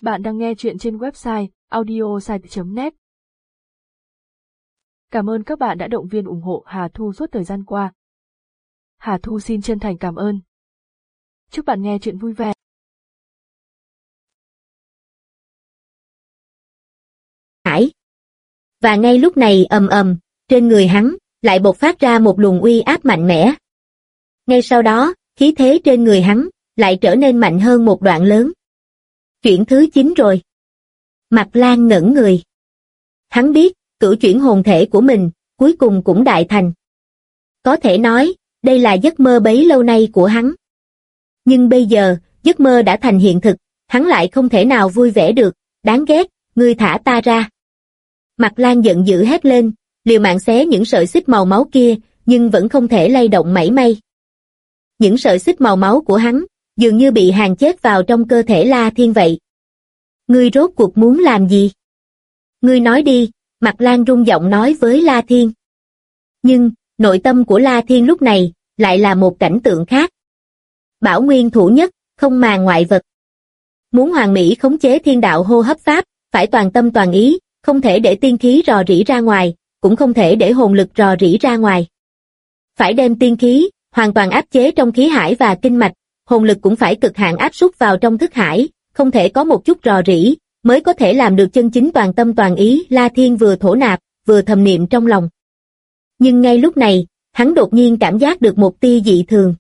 Bạn đang nghe chuyện trên website audiosite.net. Cảm ơn các bạn đã động viên ủng hộ Hà Thu suốt thời gian qua. Hà Thu xin chân thành cảm ơn. Chúc bạn nghe chuyện vui vẻ. Hải. Và ngay lúc này trên người hắn lại bộc phát ra một luồng uy áp mạnh mẽ. Ngay sau đó, khí thế trên người hắn lại trở nên mạnh hơn một đoạn lớn. Chuyển thứ 9 rồi. Mạc Lan ngẩn người. Hắn biết, cửu chuyển hồn thể của mình, cuối cùng cũng đại thành. Có thể nói, đây là giấc mơ bấy lâu nay của hắn. Nhưng bây giờ, giấc mơ đã thành hiện thực, hắn lại không thể nào vui vẻ được, đáng ghét, ngươi thả ta ra. Mạc Lan giận dữ hét lên, liều mạng xé những sợi xích màu máu kia, nhưng vẫn không thể lay động mảy may. Những sợi xích màu máu của hắn, dường như bị hàn chết vào trong cơ thể La Thiên vậy. Ngươi rốt cuộc muốn làm gì? Ngươi nói đi, Mạc Lan rung giọng nói với La Thiên. Nhưng, nội tâm của La Thiên lúc này, lại là một cảnh tượng khác. Bảo nguyên thủ nhất, không màng ngoại vật. Muốn hoàn mỹ khống chế thiên đạo hô hấp pháp, phải toàn tâm toàn ý, không thể để tiên khí rò rỉ ra ngoài, cũng không thể để hồn lực rò rỉ ra ngoài. Phải đem tiên khí, hoàn toàn áp chế trong khí hải và kinh mạch, hồn lực cũng phải cực hạn áp suất vào trong thức hải, không thể có một chút rò rỉ, mới có thể làm được chân chính toàn tâm toàn ý. La Thiên vừa thổ nạp, vừa thầm niệm trong lòng. Nhưng ngay lúc này, hắn đột nhiên cảm giác được một tia dị thường.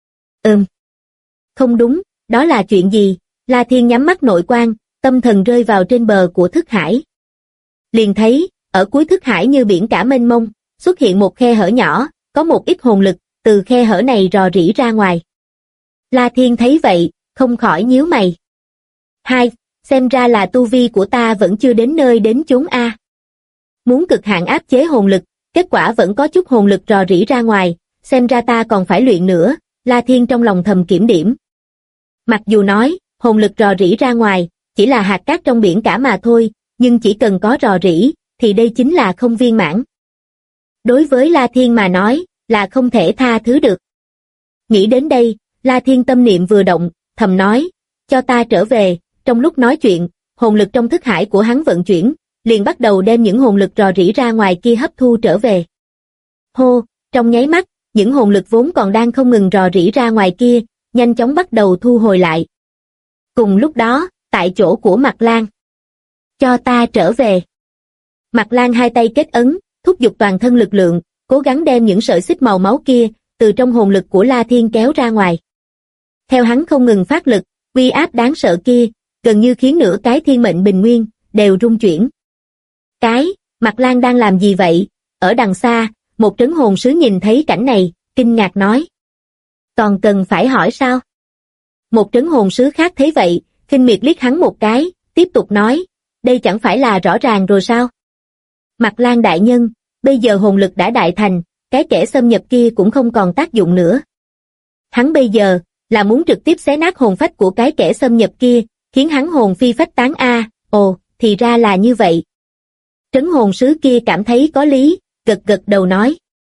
Không đúng, đó là chuyện gì? La Thiên nhắm mắt nội quan, tâm thần rơi vào trên bờ của thức hải. Liền thấy, ở cuối thức hải như biển cả mênh mông, xuất hiện một khe hở nhỏ, có một ít hồn lực, từ khe hở này rò rỉ ra ngoài. La Thiên thấy vậy, không khỏi nhíu mày. Xem ra là tu vi của ta vẫn chưa đến nơi đến chốn a. Muốn cực hạn áp chế hồn lực, kết quả vẫn có chút hồn lực rò rỉ ra ngoài, xem ra ta còn phải luyện nữa, La Thiên trong lòng thầm kiểm điểm. Mặc dù nói, hồn lực rò rỉ ra ngoài, chỉ là hạt cát trong biển cả mà thôi, nhưng chỉ cần có rò rỉ, thì đây chính là không viên mãn. Đối với La Thiên mà nói, là không thể tha thứ được. Nghĩ đến đây, La Thiên tâm niệm vừa động, thầm nói, cho ta trở về. Trong lúc nói chuyện, hồn lực trong thức hải của hắn vận chuyển, liền bắt đầu đem những hồn lực rò rỉ ra ngoài kia hấp thu trở về. Hô, trong nháy mắt, những hồn lực vốn còn đang không ngừng rò rỉ ra ngoài kia, nhanh chóng bắt đầu thu hồi lại. Cùng lúc đó, tại chỗ của Mạc Lan. Cho ta trở về. Mạc Lan hai tay kết ấn, thúc giục toàn thân lực lượng, cố gắng đem những sợi xích màu máu kia, từ trong hồn lực của La Thiên kéo ra ngoài. Theo hắn không ngừng phát lực, uy áp đáng sợ kia, gần như khiến nửa cái thiên mệnh bình nguyên, đều rung chuyển. Mạc Lan đang làm gì vậy? Ở đằng xa, một trấn hồn sứ nhìn thấy cảnh này, kinh ngạc nói. Còn cần phải hỏi sao? Một trấn hồn sứ khác thấy vậy, khinh miệt liếc hắn một cái, tiếp tục nói, đây chẳng phải là rõ ràng rồi sao? Mạc Lan đại nhân, bây giờ hồn lực đã đại thành, cái kẻ xâm nhập kia cũng không còn tác dụng nữa. Hắn bây giờ, là muốn trực tiếp xé nát hồn phách của cái kẻ xâm nhập kia, khiến hắn hồn phi phách tán a. Ồ, thì ra là như vậy. Trấn hồn sứ kia cảm thấy có lý, gật đầu nói.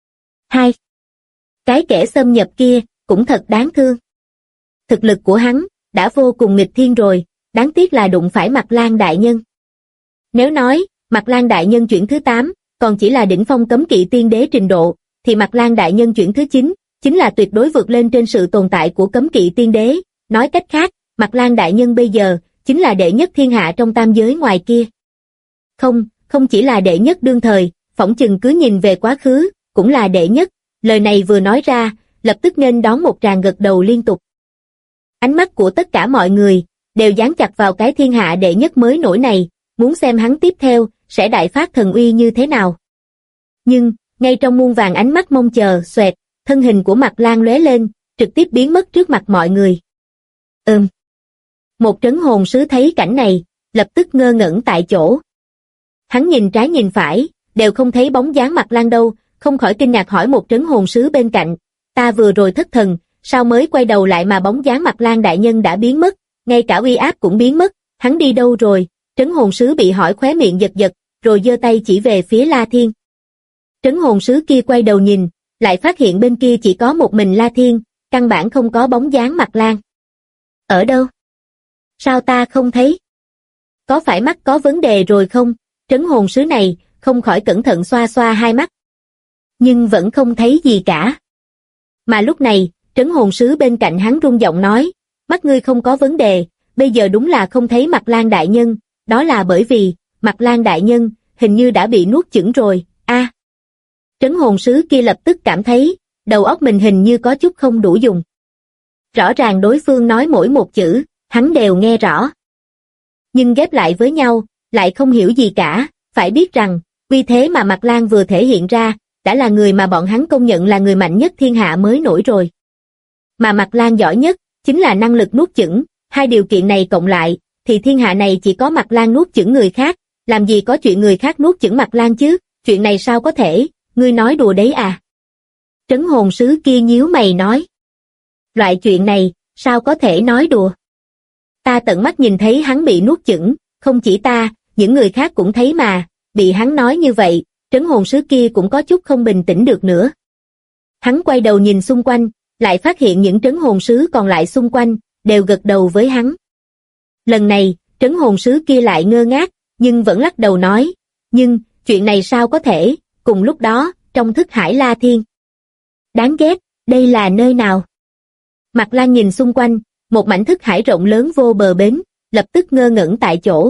Cái kẻ xâm nhập kia, cũng thật đáng thương. Thực lực của hắn, đã vô cùng nghịch thiên rồi, đáng tiếc là đụng phải Mạc Lan đại nhân. Nếu nói, Mạc Lan đại nhân chuyển thứ 8, còn chỉ là đỉnh phong cấm kỵ tiên đế trình độ, thì Mạc Lan đại nhân chuyển thứ 9, chính là tuyệt đối vượt lên trên sự tồn tại của cấm kỵ tiên đế. Nói cách khác, Mạc Lan đại nhân bây giờ, chính là đệ nhất thiên hạ trong tam giới ngoài kia. Không chỉ là đệ nhất đương thời, phỏng chừng cứ nhìn về quá khứ, cũng là đệ nhất. Lời này vừa nói ra, lập tức nghênh đón một tràng gật đầu liên tục. Ánh mắt của tất cả mọi người, đều dán chặt vào cái thiên hạ đệ nhất mới nổi này, muốn xem hắn tiếp theo, sẽ đại phát thần uy như thế nào. Nhưng, ngay trong muôn vàng ánh mắt mong chờ, xoẹt, thân hình của Mạc Lan lóe lên, trực tiếp biến mất trước mặt mọi người. Một trấn hồn sứ thấy cảnh này, lập tức ngơ ngẩn tại chỗ. Hắn nhìn trái nhìn phải, đều không thấy bóng dáng Mạc Lan đâu, không khỏi kinh ngạc hỏi một trấn hồn sứ bên cạnh, ta vừa rồi thất thần, sao mới quay đầu lại mà bóng dáng Mạc Lan đại nhân đã biến mất, ngay cả uy áp cũng biến mất, hắn đi đâu rồi? Trấn hồn sứ bị hỏi khóe miệng giật, rồi giơ tay chỉ về phía La Thiên. Trấn hồn sứ kia quay đầu nhìn, lại phát hiện bên kia chỉ có một mình La Thiên, căn bản không có bóng dáng Mạc Lan. Ở đâu? Sao ta không thấy? có phải mắt có vấn đề rồi không? Trấn hồn sứ này, không khỏi cẩn thận xoa xoa hai mắt. Nhưng vẫn không thấy gì cả. Mà lúc này, trấn hồn sứ bên cạnh hắn run giọng nói, mắt ngươi không có vấn đề, bây giờ đúng là không thấy Mạc Lan đại nhân, đó là bởi vì, Mạc Lan đại nhân, hình như đã bị nuốt chửng rồi, a. Trấn hồn sứ kia lập tức cảm thấy, đầu óc mình hình như có chút không đủ dùng. Rõ ràng đối phương nói mỗi một chữ, hắn đều nghe rõ. Nhưng ghép lại với nhau, lại không hiểu gì cả, phải biết rằng, uy thế mà Mạc Lan vừa thể hiện ra, đã là người mà bọn hắn công nhận là người mạnh nhất thiên hạ mới nổi rồi. Mà Mạc Lan giỏi nhất, chính là năng lực nuốt chửng, hai điều kiện này cộng lại, thì thiên hạ này chỉ có Mạc Lan nuốt chửng người khác, làm gì có chuyện người khác nuốt chửng Mạc Lan chứ, chuyện này sao có thể, ngươi nói đùa đấy à? Trấn hồn sứ kia nhíu mày nói. Loại chuyện này, sao có thể nói đùa? Ta tận mắt nhìn thấy hắn bị nuốt chửng, không chỉ ta, những người khác cũng thấy mà, bị hắn nói như vậy, trấn hồn sứ kia cũng có chút không bình tĩnh được nữa. Hắn quay đầu nhìn xung quanh, lại phát hiện những trấn hồn sứ còn lại xung quanh, đều gật đầu với hắn. Lần này, trấn hồn sứ kia lại ngơ ngác, nhưng vẫn lắc đầu nói, nhưng, chuyện này sao có thể, cùng lúc đó, trong thức hải La Thiên. Đáng ghét, đây là nơi nào? Mạc Lan nhìn xung quanh, một mảnh thức hải rộng lớn vô bờ bến, lập tức ngơ ngẩn tại chỗ.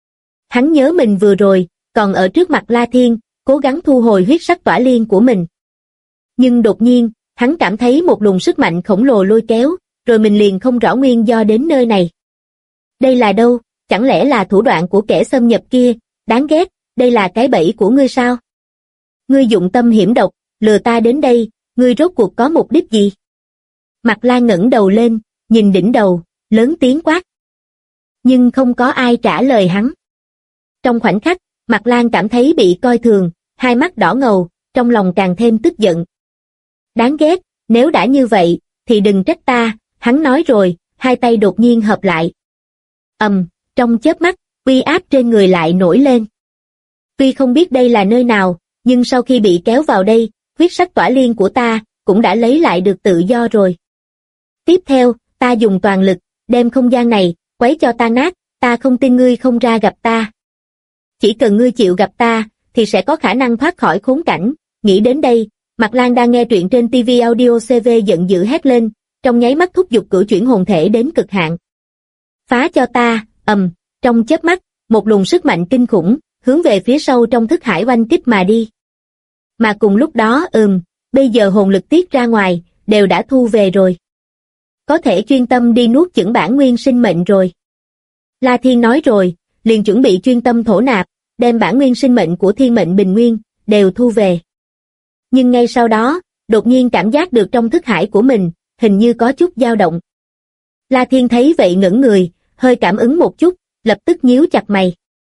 Hắn nhớ mình vừa rồi, còn ở trước mặt La Thiên, cố gắng thu hồi huyết sắc tỏa liên của mình. Nhưng đột nhiên, hắn cảm thấy một luồng sức mạnh khổng lồ lôi kéo, rồi mình liền không rõ nguyên do đến nơi này. Đây là đâu, chẳng lẽ là thủ đoạn của kẻ xâm nhập kia, đáng ghét, đây là cái bẫy của ngươi sao? Ngươi dụng tâm hiểm độc, lừa ta đến đây, ngươi rốt cuộc có mục đích gì? Mạc Lan ngẩng đầu lên, nhìn đỉnh đầu, lớn tiếng quát. Nhưng không có ai trả lời hắn. Trong khoảnh khắc, Mạc Lan cảm thấy bị coi thường, hai mắt đỏ ngầu, trong lòng càng thêm tức giận. Đáng ghét, nếu đã như vậy, thì đừng trách ta, hắn nói rồi, hai tay đột nhiên hợp lại. Trong chớp mắt, uy áp trên người lại nổi lên. Tuy không biết đây là nơi nào, nhưng sau khi bị kéo vào đây, huyết sắc tỏa liên của ta, cũng đã lấy lại được tự do rồi. Tiếp theo, ta dùng toàn lực, đem không gian này, quấy cho ta nát, ta không tin ngươi không ra gặp ta. Chỉ cần ngươi chịu gặp ta, thì sẽ có khả năng thoát khỏi khốn cảnh. Nghĩ đến đây, Mạc Lan đang nghe truyện trên TV Audio CV giận dữ hét lên, trong nháy mắt thúc giục cửu chuyển hồn thể đến cực hạn. Phá cho ta, trong chớp mắt, một luồng sức mạnh kinh khủng, hướng về phía sâu trong thức hải oanh kích mà đi. Mà cùng lúc đó, bây giờ hồn lực tiết ra ngoài, đều đã thu về rồi. Có thể chuyên tâm đi nuốt chửng bản nguyên sinh mệnh rồi. La Thiên nói rồi, liền chuẩn bị chuyên tâm thổ nạp, đem bản nguyên sinh mệnh của thiên mệnh bình nguyên, đều thu về. Nhưng ngay sau đó, đột nhiên cảm giác được trong thức hải của mình, hình như có chút dao động. La Thiên thấy vậy ngẩn người, hơi cảm ứng một chút, lập tức nhíu chặt mày.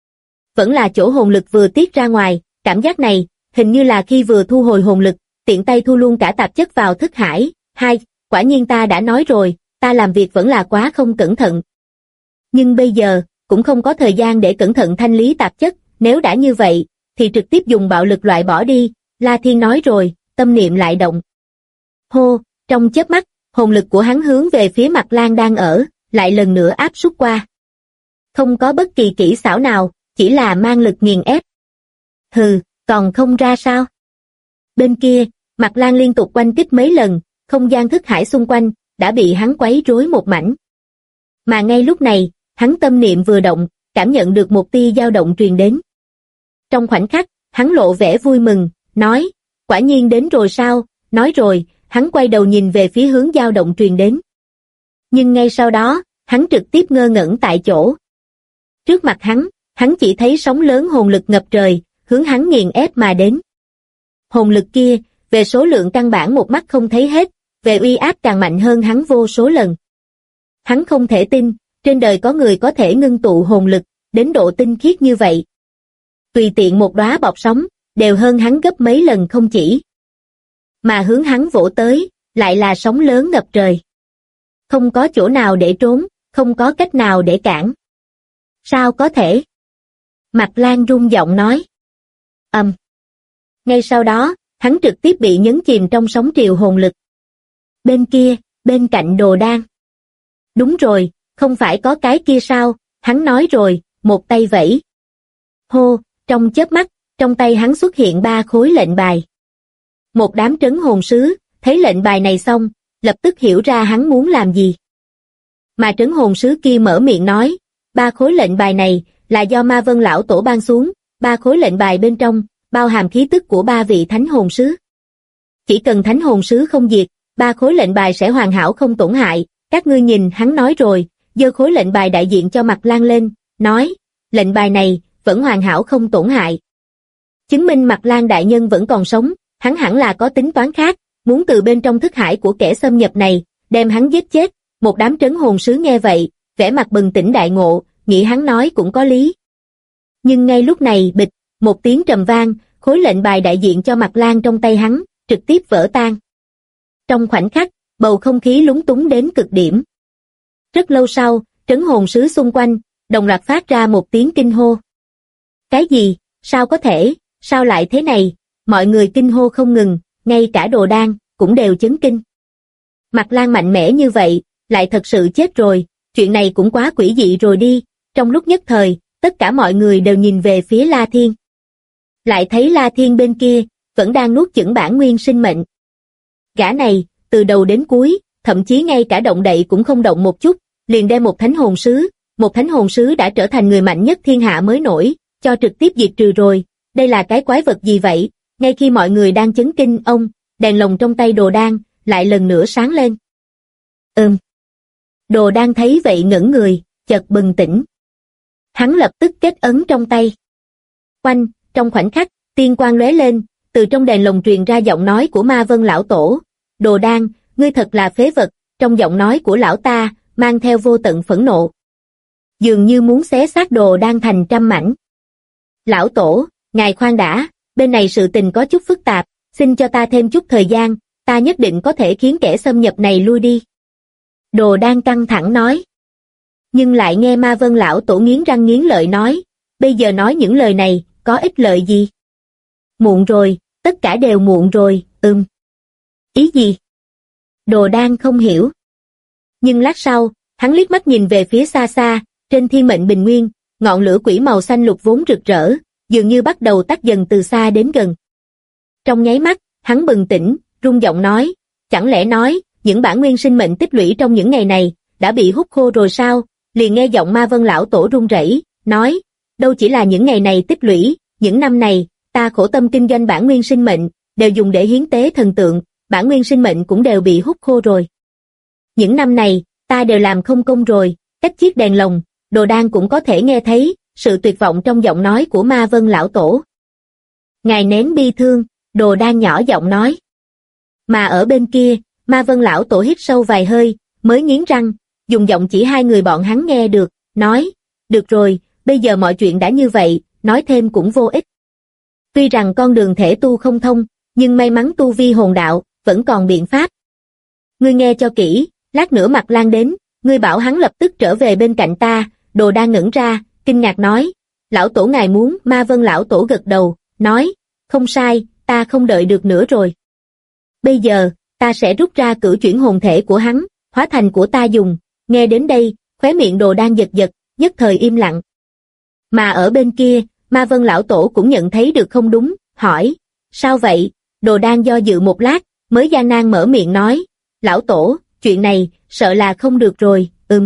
Vẫn là chỗ hồn lực vừa tiết ra ngoài, cảm giác này, hình như là khi vừa thu hồi hồn lực, tiện tay thu luôn cả tạp chất vào thức hải. Quả nhiên ta đã nói rồi, ta làm việc vẫn là quá không cẩn thận. Nhưng bây giờ, cũng không có thời gian để cẩn thận thanh lý tạp chất, nếu đã như vậy, thì trực tiếp dùng bạo lực loại bỏ đi, La Thiên nói rồi, tâm niệm lại động. Hô, trong chớp mắt, hồn lực của hắn hướng về phía Mạc Lan đang ở, lại lần nữa áp sút qua. Không có bất kỳ kỹ xảo nào, chỉ là mang lực nghiền ép. Hừ, còn không ra sao? Bên kia, Mạc Lan liên tục oanh kích mấy lần, không gian thức hải xung quanh, đã bị hắn quấy rối một mảnh. Mà ngay lúc này, hắn tâm niệm vừa động, cảm nhận được một tia dao động truyền đến. Trong khoảnh khắc, hắn lộ vẻ vui mừng, nói, quả nhiên đến rồi sao, nói rồi, hắn quay đầu nhìn về phía hướng dao động truyền đến. Nhưng ngay sau đó, hắn trực tiếp ngơ ngẩn tại chỗ. Trước mặt hắn chỉ thấy sóng lớn hồn lực ngập trời, hướng hắn nghiền ép mà đến. Hồn lực kia, về số lượng căn bản một mắt không thấy hết, về uy áp càng mạnh hơn hắn vô số lần. Hắn không thể tin, trên đời có người có thể ngưng tụ hồn lực, đến độ tinh khiết như vậy. Tùy tiện một đóa bọt sóng, đều hơn hắn gấp mấy lần không chỉ. Mà hướng hắn vỗ tới, lại là sóng lớn ngập trời. Không có chỗ nào để trốn, không có cách nào để cản. Sao có thể? Mạc Lan rung giọng nói. Ngay sau đó, hắn trực tiếp bị nhấn chìm trong sóng triều hồn lực. Bên kia, bên cạnh Đồ Đan. Đúng rồi, không phải có cái kia sao, hắn nói rồi, một tay vẫy. Hô, trong chớp mắt, trong tay hắn xuất hiện 3 khối lệnh bài. Một đám trấn hồn sứ, thấy lệnh bài này xong, lập tức hiểu ra hắn muốn làm gì. Mà trấn hồn sứ kia mở miệng nói, 3 khối lệnh bài này là do Ma Vân lão tổ ban xuống, 3 khối lệnh bài bên trong bao hàm khí tức của 3 vị thánh hồn sứ. Chỉ cần thánh hồn sứ không diệt, 3 khối lệnh bài sẽ hoàn hảo không tổn hại. Các ngươi nhìn, hắn nói rồi, giơ khối lệnh bài đại diện cho Mạc Lan lên, nói, lệnh bài này vẫn hoàn hảo không tổn hại. Chứng minh Mạc Lan đại nhân vẫn còn sống, hắn hẳn là có tính toán khác, muốn từ bên trong thức hải của kẻ xâm nhập này, đem hắn giết chết. Một đám trấn hồn sứ nghe vậy, vẻ mặt bừng tỉnh đại ngộ, nghĩ hắn nói cũng có lý. Nhưng ngay lúc này bịch, một tiếng trầm vang, khối lệnh bài đại diện cho Mạc Lan trong tay hắn, trực tiếp vỡ tan. Trong khoảnh khắc, bầu không khí lúng túng đến cực điểm. Rất lâu sau, trấn hồn sứ xung quanh, đồng loạt phát ra một tiếng kinh hô. Cái gì? Sao có thể? Sao lại thế này? Mọi người kinh hô không ngừng, ngay cả Đồ Đan cũng đều chấn kinh. Mạc Lan mạnh mẽ như vậy, lại thật sự chết rồi, chuyện này cũng quá quỷ dị rồi đi. Trong lúc nhất thời, tất cả mọi người đều nhìn về phía La Thiên. Lại thấy La Thiên bên kia, vẫn đang nuốt chửng bản nguyên sinh mệnh. Gã này, từ đầu đến cuối, thậm chí ngay cả động đậy cũng không động một chút, liền đem một thánh hồn sứ đã trở thành người mạnh nhất thiên hạ mới nổi, cho trực tiếp diệt trừ rồi. Đây là cái quái vật gì vậy? Ngay khi mọi người đang chấn kinh ông, đèn lồng trong tay Đồ Đan lại lần nữa sáng lên. Đồ Đan thấy vậy ngẩn người, chợt bừng tỉnh. Hắn lập tức kết ấn trong tay. Oanh, trong khoảnh khắc, tiên quang lóe lên, từ trong đèn lồng truyền ra giọng nói của Ma Vân lão tổ. Đồ Đan, ngươi thật là phế vật. Trong giọng nói của lão ta, mang theo vô tận phẫn nộ. Dường như muốn xé xác Đồ Đan thành trăm mảnh. Lão tổ, ngài khoan đã, bên này sự tình có chút phức tạp, xin cho ta thêm chút thời gian, ta nhất định có thể khiến kẻ xâm nhập này lui đi. Đồ Đan căng thẳng nói. Nhưng lại nghe Ma Vân lão tổ nghiến răng nghiến lợi nói, bây giờ nói những lời này, có ích lợi gì? Muộn rồi, tất cả đều muộn rồi, Ý gì? Đồ Đan không hiểu. Nhưng lát sau, hắn liếc mắt nhìn về phía xa xa, trên thiên mệnh bình nguyên, ngọn lửa quỷ màu xanh lục vốn rực rỡ, dường như bắt đầu tắt dần từ xa đến gần. Trong nháy mắt, hắn bừng tỉnh, rung giọng nói, chẳng lẽ nói, những bản nguyên sinh mệnh tích lũy trong những ngày này, đã bị hút khô rồi sao? Liền nghe giọng Ma Vân lão tổ run rẩy, nói, đâu chỉ là những ngày này tích lũy, những năm này, ta khổ tâm kinh doanh bản nguyên sinh mệnh, đều dùng để hiến tế thần tượng, bản nguyên sinh mệnh cũng đều bị hút khô rồi. Những năm này, ta đều làm không công rồi. Cách chiếc đèn lồng, Đồ Đan cũng có thể nghe thấy sự tuyệt vọng trong giọng nói của Ma Vân lão tổ. Ngài nén bi thương, Đồ Đan nhỏ giọng nói. Mà ở bên kia, Ma Vân lão tổ hít sâu vài hơi, mới nghiến răng, dùng giọng chỉ hai người bọn hắn nghe được, nói, được rồi, bây giờ mọi chuyện đã như vậy, nói thêm cũng vô ích. Tuy rằng con đường thể tu không thông, nhưng may mắn tu vi hồn đạo, vẫn còn biện pháp. Ngươi nghe cho kỹ, lát nữa Mạc Lan đến, ngươi bảo hắn lập tức trở về bên cạnh ta. Đồ Đan ngẩn ra, kinh ngạc nói, lão tổ ngài muốn? Ma Vân lão tổ gật đầu, nói, không sai, ta không đợi được nữa rồi. Bây giờ, ta sẽ rút ra cửu chuyển hồn thể của hắn, hóa thành của ta dùng. Nghe đến đây, khóe miệng Đồ Đan giật giật, nhất thời im lặng. Mà ở bên kia, Ma Vân lão tổ cũng nhận thấy được không đúng, hỏi, sao vậy? Đồ Đan do dự một lát, mới gian nan mở miệng nói, lão tổ, chuyện này, sợ là không được rồi.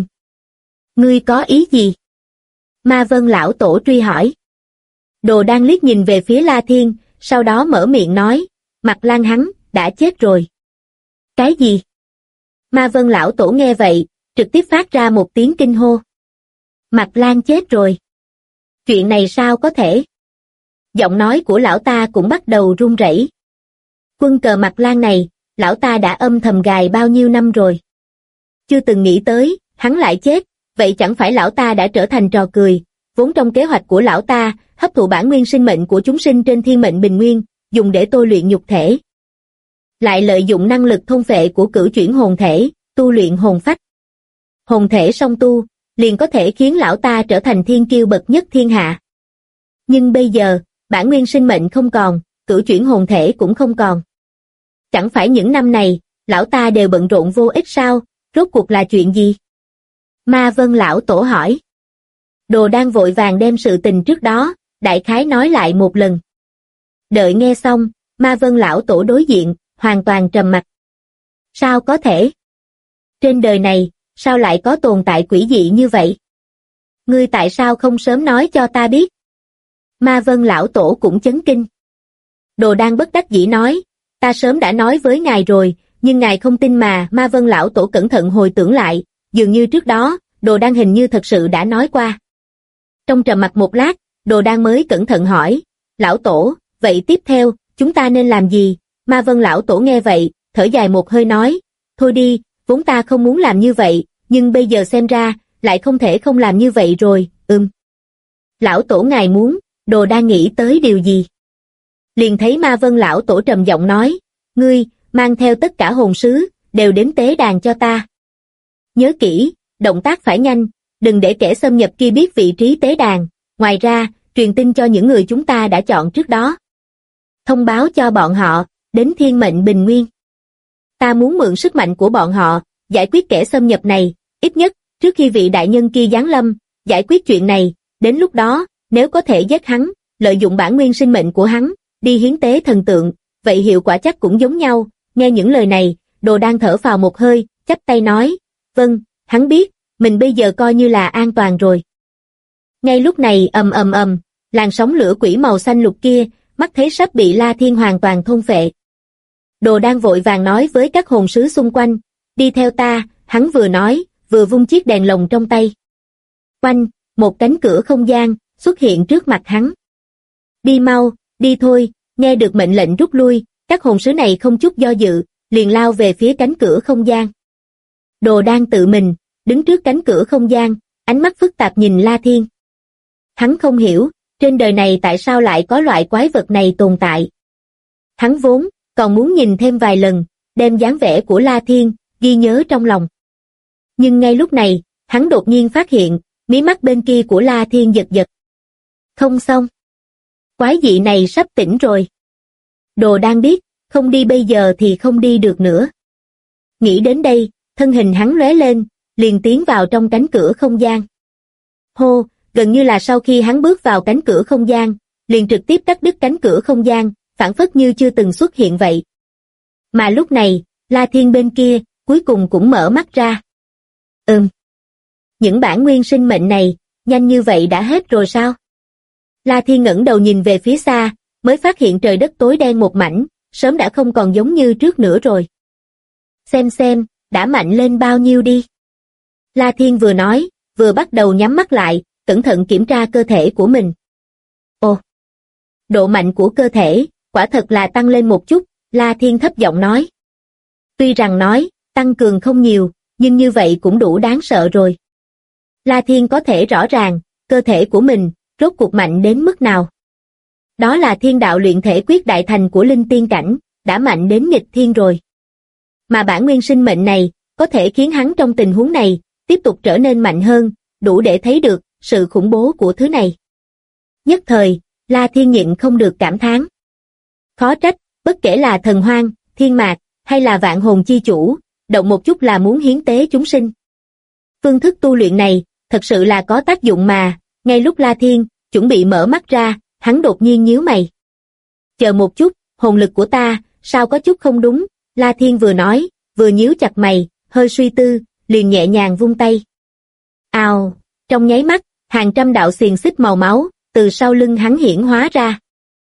Ngươi có ý gì? Ma Vân lão tổ truy hỏi. Đồ Đan liếc nhìn về phía La Thiên, sau đó mở miệng nói, Mạc Lan hắn, đã chết rồi. Cái gì? Ma Vân lão tổ nghe vậy, trực tiếp phát ra một tiếng kinh hô. Mạc Lan chết rồi. Chuyện này sao có thể? Giọng nói của lão ta cũng bắt đầu run rẩy. Quân cờ Mạc Lan này, lão ta đã âm thầm gài bao nhiêu năm rồi. Chưa từng nghĩ tới, hắn lại chết, vậy chẳng phải lão ta đã trở thành trò cười, vốn trong kế hoạch của lão ta, hấp thụ bản nguyên sinh mệnh của chúng sinh trên thiên mệnh bình nguyên, dùng để tôi luyện nhục thể. Lại lợi dụng năng lực thôn phệ của cửu chuyển hồn thể, tu luyện hồn phách. Hồn thể song tu, liền có thể khiến lão ta trở thành thiên kiêu bậc nhất thiên hạ. Nhưng bây giờ, bản nguyên sinh mệnh không còn, cửu chuyển hồn thể cũng không còn. Chẳng phải những năm này, lão ta đều bận rộn vô ích sao, rốt cuộc là chuyện gì? Ma Vân lão tổ hỏi. Đồ Đan vội vàng đem sự tình trước đó, đại khái nói lại một lần. Đợi nghe xong, Ma Vân lão tổ đối diện, hoàn toàn trầm mặc. Sao có thể? Trên đời này, sao lại có tồn tại quỷ dị như vậy? Ngươi tại sao không sớm nói cho ta biết? Ma Vân lão tổ cũng chấn kinh. Đồ Đan bất đắc dĩ nói, ta sớm đã nói với ngài rồi, nhưng ngài không tin mà. Ma Vân lão tổ cẩn thận hồi tưởng lại, dường như trước đó, Đồ Đan hình như thật sự đã nói qua. Trong trầm mặc một lát, Đồ Đan mới cẩn thận hỏi, lão tổ, vậy tiếp theo, chúng ta nên làm gì? Ma Vân lão tổ nghe vậy, thở dài một hơi nói, thôi đi, vốn ta không muốn làm như vậy, nhưng bây giờ xem ra, lại không thể không làm như vậy rồi. Lão tổ ngài muốn, Đồ Đan nghĩ tới điều gì? Liền thấy Ma Vân lão tổ trầm giọng nói, ngươi, mang theo tất cả hồn sứ, đều đến tế đàn cho ta. Nhớ kỹ, động tác phải nhanh, đừng để kẻ xâm nhập kia biết vị trí tế đàn, ngoài ra, truyền tin cho những người chúng ta đã chọn trước đó. Thông báo cho bọn họ, đến Thiên Mệnh Bình Nguyên. Ta muốn mượn sức mạnh của bọn họ, giải quyết kẻ xâm nhập này, ít nhất, trước khi vị đại nhân kia giáng lâm, giải quyết chuyện này, đến lúc đó, nếu có thể giết hắn, lợi dụng bản nguyên sinh mệnh của hắn, đi hiến tế thần tượng, vậy hiệu quả chắc cũng giống nhau. Nghe những lời này, Đồ Đan thở phào một hơi, chắp tay nói, vâng, hắn biết, mình bây giờ coi như là an toàn rồi. Ngay lúc này làn sóng lửa quỷ màu xanh lục kia, mắt thấy sắp bị La Thiên hoàn toàn thôn phệ. Đồ Đan vội vàng nói với các hồn sứ xung quanh, đi theo ta, hắn vừa nói, vừa vung chiếc đèn lồng trong tay. Oanh, một cánh cửa không gian, xuất hiện trước mặt hắn. Đi mau, đi thôi, nghe được mệnh lệnh rút lui, các hồn sứ này không chút do dự, liền lao về phía cánh cửa không gian. Đồ Đan tự mình, đứng trước cánh cửa không gian, ánh mắt phức tạp nhìn La Thiên. Hắn không hiểu, trên đời này tại sao lại có loại quái vật này tồn tại. Hắn vốn, còn muốn nhìn thêm vài lần, đem dáng vẻ của La Thiên, ghi nhớ trong lòng. Nhưng ngay lúc này, hắn đột nhiên phát hiện, mí mắt bên kia của La Thiên giật giật. Không xong. Quái dị này sắp tỉnh rồi. Đồ Đan biết, không đi bây giờ thì không đi được nữa. Nghĩ đến đây, thân hình hắn lóe lên, liền tiến vào trong cánh cửa không gian. Hô, gần như là sau khi hắn bước vào cánh cửa không gian, liền trực tiếp cắt đứt cánh cửa không gian, phảng phất như chưa từng xuất hiện vậy. Mà lúc này, La Thiên bên kia, cuối cùng cũng mở mắt ra. Những bản nguyên sinh mệnh này, nhanh như vậy đã hết rồi sao? La Thiên ngẩng đầu nhìn về phía xa, mới phát hiện trời đất tối đen một mảnh, sớm đã không còn giống như trước nữa rồi. Xem, đã mạnh lên bao nhiêu đi. La Thiên vừa nói, vừa bắt đầu nhắm mắt lại, cẩn thận kiểm tra cơ thể của mình. Ồ! Độ mạnh của cơ thể, quả thật là tăng lên một chút, La Thiên thấp giọng nói. Tuy rằng nói, tăng cường không nhiều, nhưng như vậy cũng đủ đáng sợ rồi. La Thiên có thể rõ ràng, cơ thể của mình, rốt cuộc mạnh đến mức nào. Đó là thiên đạo luyện thể quyết đại thành của linh tiên cảnh, đã mạnh đến nghịch thiên rồi. Mà bản nguyên sinh mệnh này, có thể khiến hắn trong tình huống này, tiếp tục trở nên mạnh hơn, đủ để thấy được, sự khủng bố của thứ này. Nhất thời, La Thiên nhịn không được cảm thán. Khó trách, bất kể là thần hoang, thiên mạc, hay là vạn hồn chi chủ, động một chút là muốn hiến tế chúng sinh. Phương thức tu luyện này, thật sự là có tác dụng mà. Ngay lúc La Thiên, chuẩn bị mở mắt ra, hắn đột nhiên nhíu mày. Chờ một chút, hồn lực của ta, sao có chút không đúng, La Thiên vừa nói, vừa nhíu chặt mày, hơi suy tư, liền nhẹ nhàng vung tay. Ào, trong nháy mắt, hàng trăm đạo xiềng xích màu máu, từ sau lưng hắn hiển hóa ra.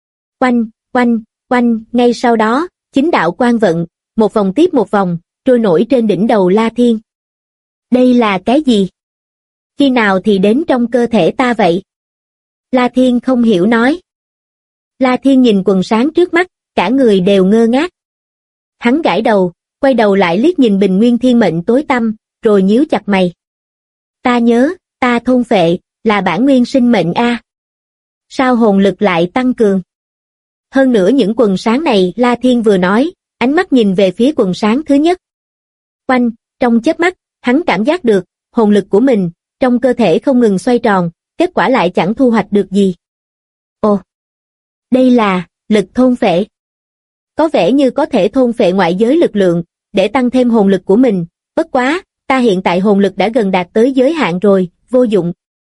Quanh, ngay sau đó, chính đạo quang vận, một vòng tiếp một vòng, trôi nổi trên đỉnh đầu La Thiên. Đây là cái gì? Khi nào thì đến trong cơ thể ta vậy? La Thiên không hiểu nói. La Thiên nhìn quần sáng trước mắt, cả người đều ngơ ngác. Hắn gãi đầu, quay đầu lại liếc nhìn bình nguyên thiên mệnh tối tăm, rồi nhíu chặt mày. Ta nhớ, ta thôn phệ, là bản nguyên sinh mệnh a. Sao hồn lực lại tăng cường? Hơn nữa những quần sáng này, La Thiên vừa nói, ánh mắt nhìn về phía quần sáng thứ nhất. Trong chớp mắt, hắn cảm giác được, hồn lực của mình, trong cơ thể không ngừng xoay tròn, kết quả lại chẳng thu hoạch được gì. Ồ, đây là lực thôn phệ. Có vẻ như có thể thôn phệ ngoại giới lực lượng, để tăng thêm hồn lực của mình, bất quá, ta hiện tại hồn lực đã gần đạt tới giới hạn rồi, vô dụng.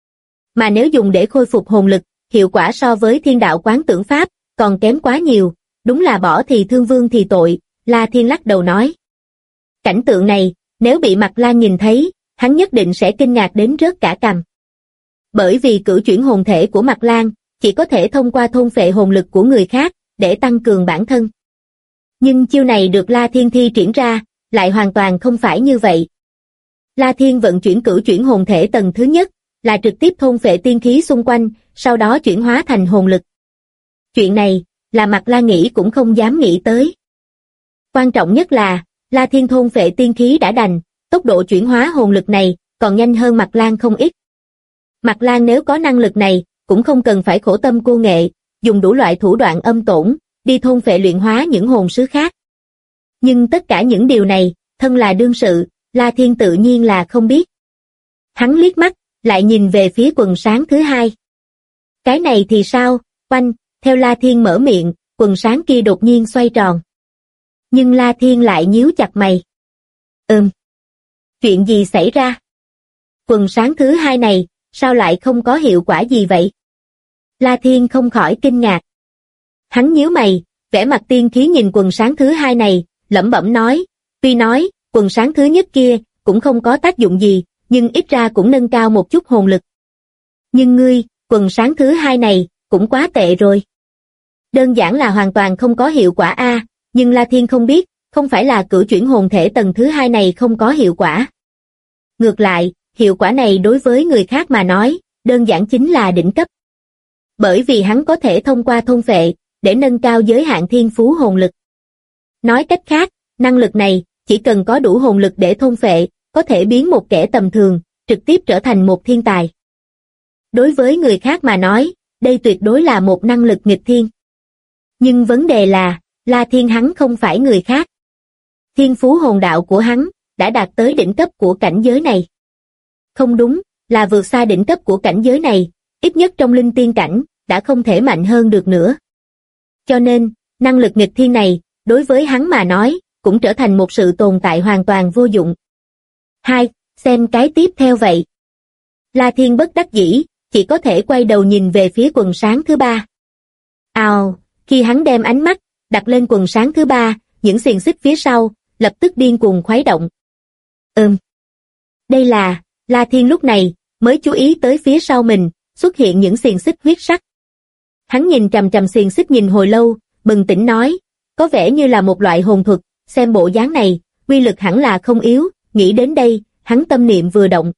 Mà nếu dùng để khôi phục hồn lực, hiệu quả so với thiên đạo quán tưởng pháp, còn kém quá nhiều, đúng là bỏ thì thương vương thì tội, La Thiên lắc đầu nói. Cảnh tượng này, nếu bị Mạc Lan nhìn thấy, hắn nhất định sẽ kinh ngạc đến rớt cả cằm. Bởi vì cửu chuyển hồn thể của Mạc Lan, chỉ có thể thông qua thôn phệ hồn lực của người khác, để tăng cường bản thân. Nhưng chiêu này được La Thiên thi triển ra, lại hoàn toàn không phải như vậy. La Thiên vận chuyển cửu chuyển hồn thể tầng thứ nhất, là trực tiếp thôn phệ tiên khí xung quanh, sau đó chuyển hóa thành hồn lực. Chuyện này, là Mạc Lan nghĩ cũng không dám nghĩ tới. Quan trọng nhất là, La Thiên thôn phệ tiên khí đã đành, tốc độ chuyển hóa hồn lực này, còn nhanh hơn Mạc Lan không ít. Mạc Lan nếu có năng lực này, cũng không cần phải khổ tâm cô nghệ, dùng đủ loại thủ đoạn âm tổn, đi thôn phệ luyện hóa những hồn sứ khác. Nhưng tất cả những điều này, thân là đương sự, La Thiên tự nhiên là không biết. Hắn liếc mắt, lại nhìn về phía quần sáng thứ hai. Cái này thì sao? Oanh, theo La Thiên mở miệng, quần sáng kia đột nhiên xoay tròn. Nhưng La Thiên lại nhíu chặt mày. Chuyện gì xảy ra? Quần sáng thứ hai này, sao lại không có hiệu quả gì vậy? La Thiên không khỏi kinh ngạc. Hắn nhíu mày, vẻ mặt tiên khí nhìn quần sáng thứ hai này, lẩm bẩm nói, tuy nói, quần sáng thứ nhất kia, cũng không có tác dụng gì, nhưng ít ra cũng nâng cao một chút hồn lực. Nhưng ngươi, quần sáng thứ hai này, cũng quá tệ rồi. Đơn giản là hoàn toàn không có hiệu quả a, nhưng La Thiên không biết, không phải là cửu chuyển hồn thể tầng thứ hai này không có hiệu quả. Ngược lại, hiệu quả này đối với người khác mà nói, đơn giản chính là đỉnh cấp. Bởi vì hắn có thể thông qua thôn phệ, để nâng cao giới hạn thiên phú hồn lực. Nói cách khác, năng lực này, chỉ cần có đủ hồn lực để thôn phệ, có thể biến một kẻ tầm thường, trực tiếp trở thành một thiên tài. Đối với người khác mà nói, đây tuyệt đối là một năng lực nghịch thiên. Nhưng vấn đề là, La Thiên hắn không phải người khác. Thiên phú hồn đạo của hắn, đã đạt tới đỉnh cấp của cảnh giới này. Không đúng, là vượt xa đỉnh cấp của cảnh giới này, ít nhất trong linh tiên cảnh, đã không thể mạnh hơn được nữa. Cho nên, năng lực nghịch thiên này, đối với hắn mà nói, cũng trở thành một sự tồn tại hoàn toàn vô dụng. Xem cái tiếp theo vậy. La Thiên bất đắc dĩ, chỉ có thể quay đầu nhìn về phía quần sáng thứ ba. Khi hắn đem ánh mắt, đặt lên quần sáng thứ ba, những xiềng xích phía sau, lập tức điên cuồng khuấy động. Đây là, La Thiên lúc này, mới chú ý tới phía sau mình, xuất hiện những xiềng xích huyết sắc. Hắn nhìn chằm chằm xiềng xích nhìn hồi lâu, bừng tỉnh nói, có vẻ như là một loại hồn thuật, xem bộ dáng này, uy lực hẳn là không yếu, nghĩ đến đây, hắn tâm niệm vừa động.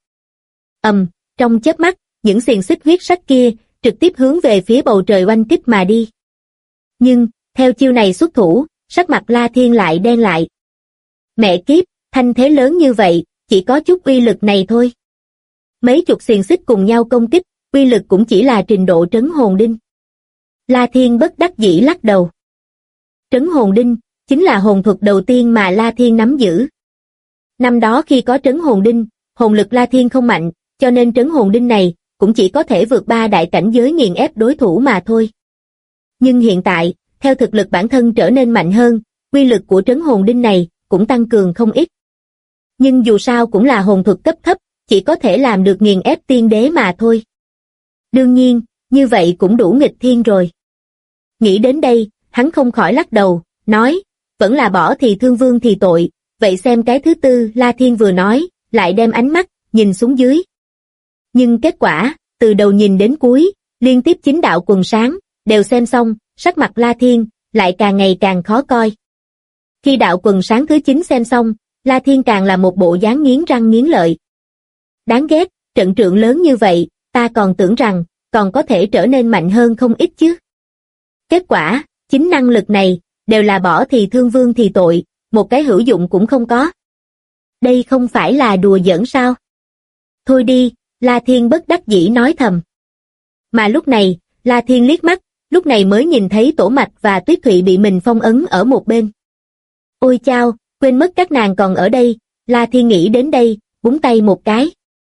Trong chớp mắt, những xiềng xích huyết sắc kia, trực tiếp hướng về phía bầu trời oanh kích mà đi. Nhưng, theo chiêu này xuất thủ, sắc mặt La Thiên lại đen lại. Mẹ kiếp, thanh thế lớn như vậy, chỉ có chút uy lực này thôi. Mấy chục xiềng xích cùng nhau công kích, uy lực cũng chỉ là trình độ trấn hồn đinh. La Thiên bất đắc dĩ lắc đầu. Trấn hồn đinh, chính là hồn thuật đầu tiên mà La Thiên nắm giữ. Năm đó khi có trấn hồn đinh, hồn lực La Thiên không mạnh, cho nên trấn hồn đinh này, cũng chỉ có thể vượt 3 đại cảnh giới nghiền ép đối thủ mà thôi. Nhưng hiện tại, theo thực lực bản thân trở nên mạnh hơn, uy lực của trấn hồn đinh này, cũng tăng cường không ít. Nhưng dù sao cũng là hồn thuật cấp thấp, chỉ có thể làm được nghiền ép tiên đế mà thôi. Đương nhiên, như vậy cũng đủ nghịch thiên rồi. Nghĩ đến đây, hắn không khỏi lắc đầu, nói, vẫn là bỏ thì thương vương thì tội, vậy xem cái thứ tư La Thiên vừa nói, lại đem ánh mắt, nhìn xuống dưới. Nhưng kết quả, từ đầu nhìn đến cuối, liên tiếp 9 đạo quần sáng, đều xem xong, sắc mặt La Thiên, lại càng ngày càng khó coi. Khi đạo quần sáng thứ 9 xem xong, La Thiên càng là một bộ dáng nghiến răng nghiến lợi. Đáng ghét, trận trượng lớn như vậy, ta còn tưởng rằng, còn có thể trở nên mạnh hơn không ít chứ. Kết quả, 9 năng lực này, đều là bỏ thì thương vương thì tội, một cái hữu dụng cũng không có. Đây không phải là đùa giỡn sao? Thôi đi, La Thiên bất đắc dĩ nói thầm. Mà lúc này, La Thiên liếc mắt, lúc này mới nhìn thấy Tổ Mạch và Tuyết Thụy bị mình phong ấn ở một bên. Ôi chao, quên mất các nàng còn ở đây, La Thiên nghĩ đến đây, búng tay một cái.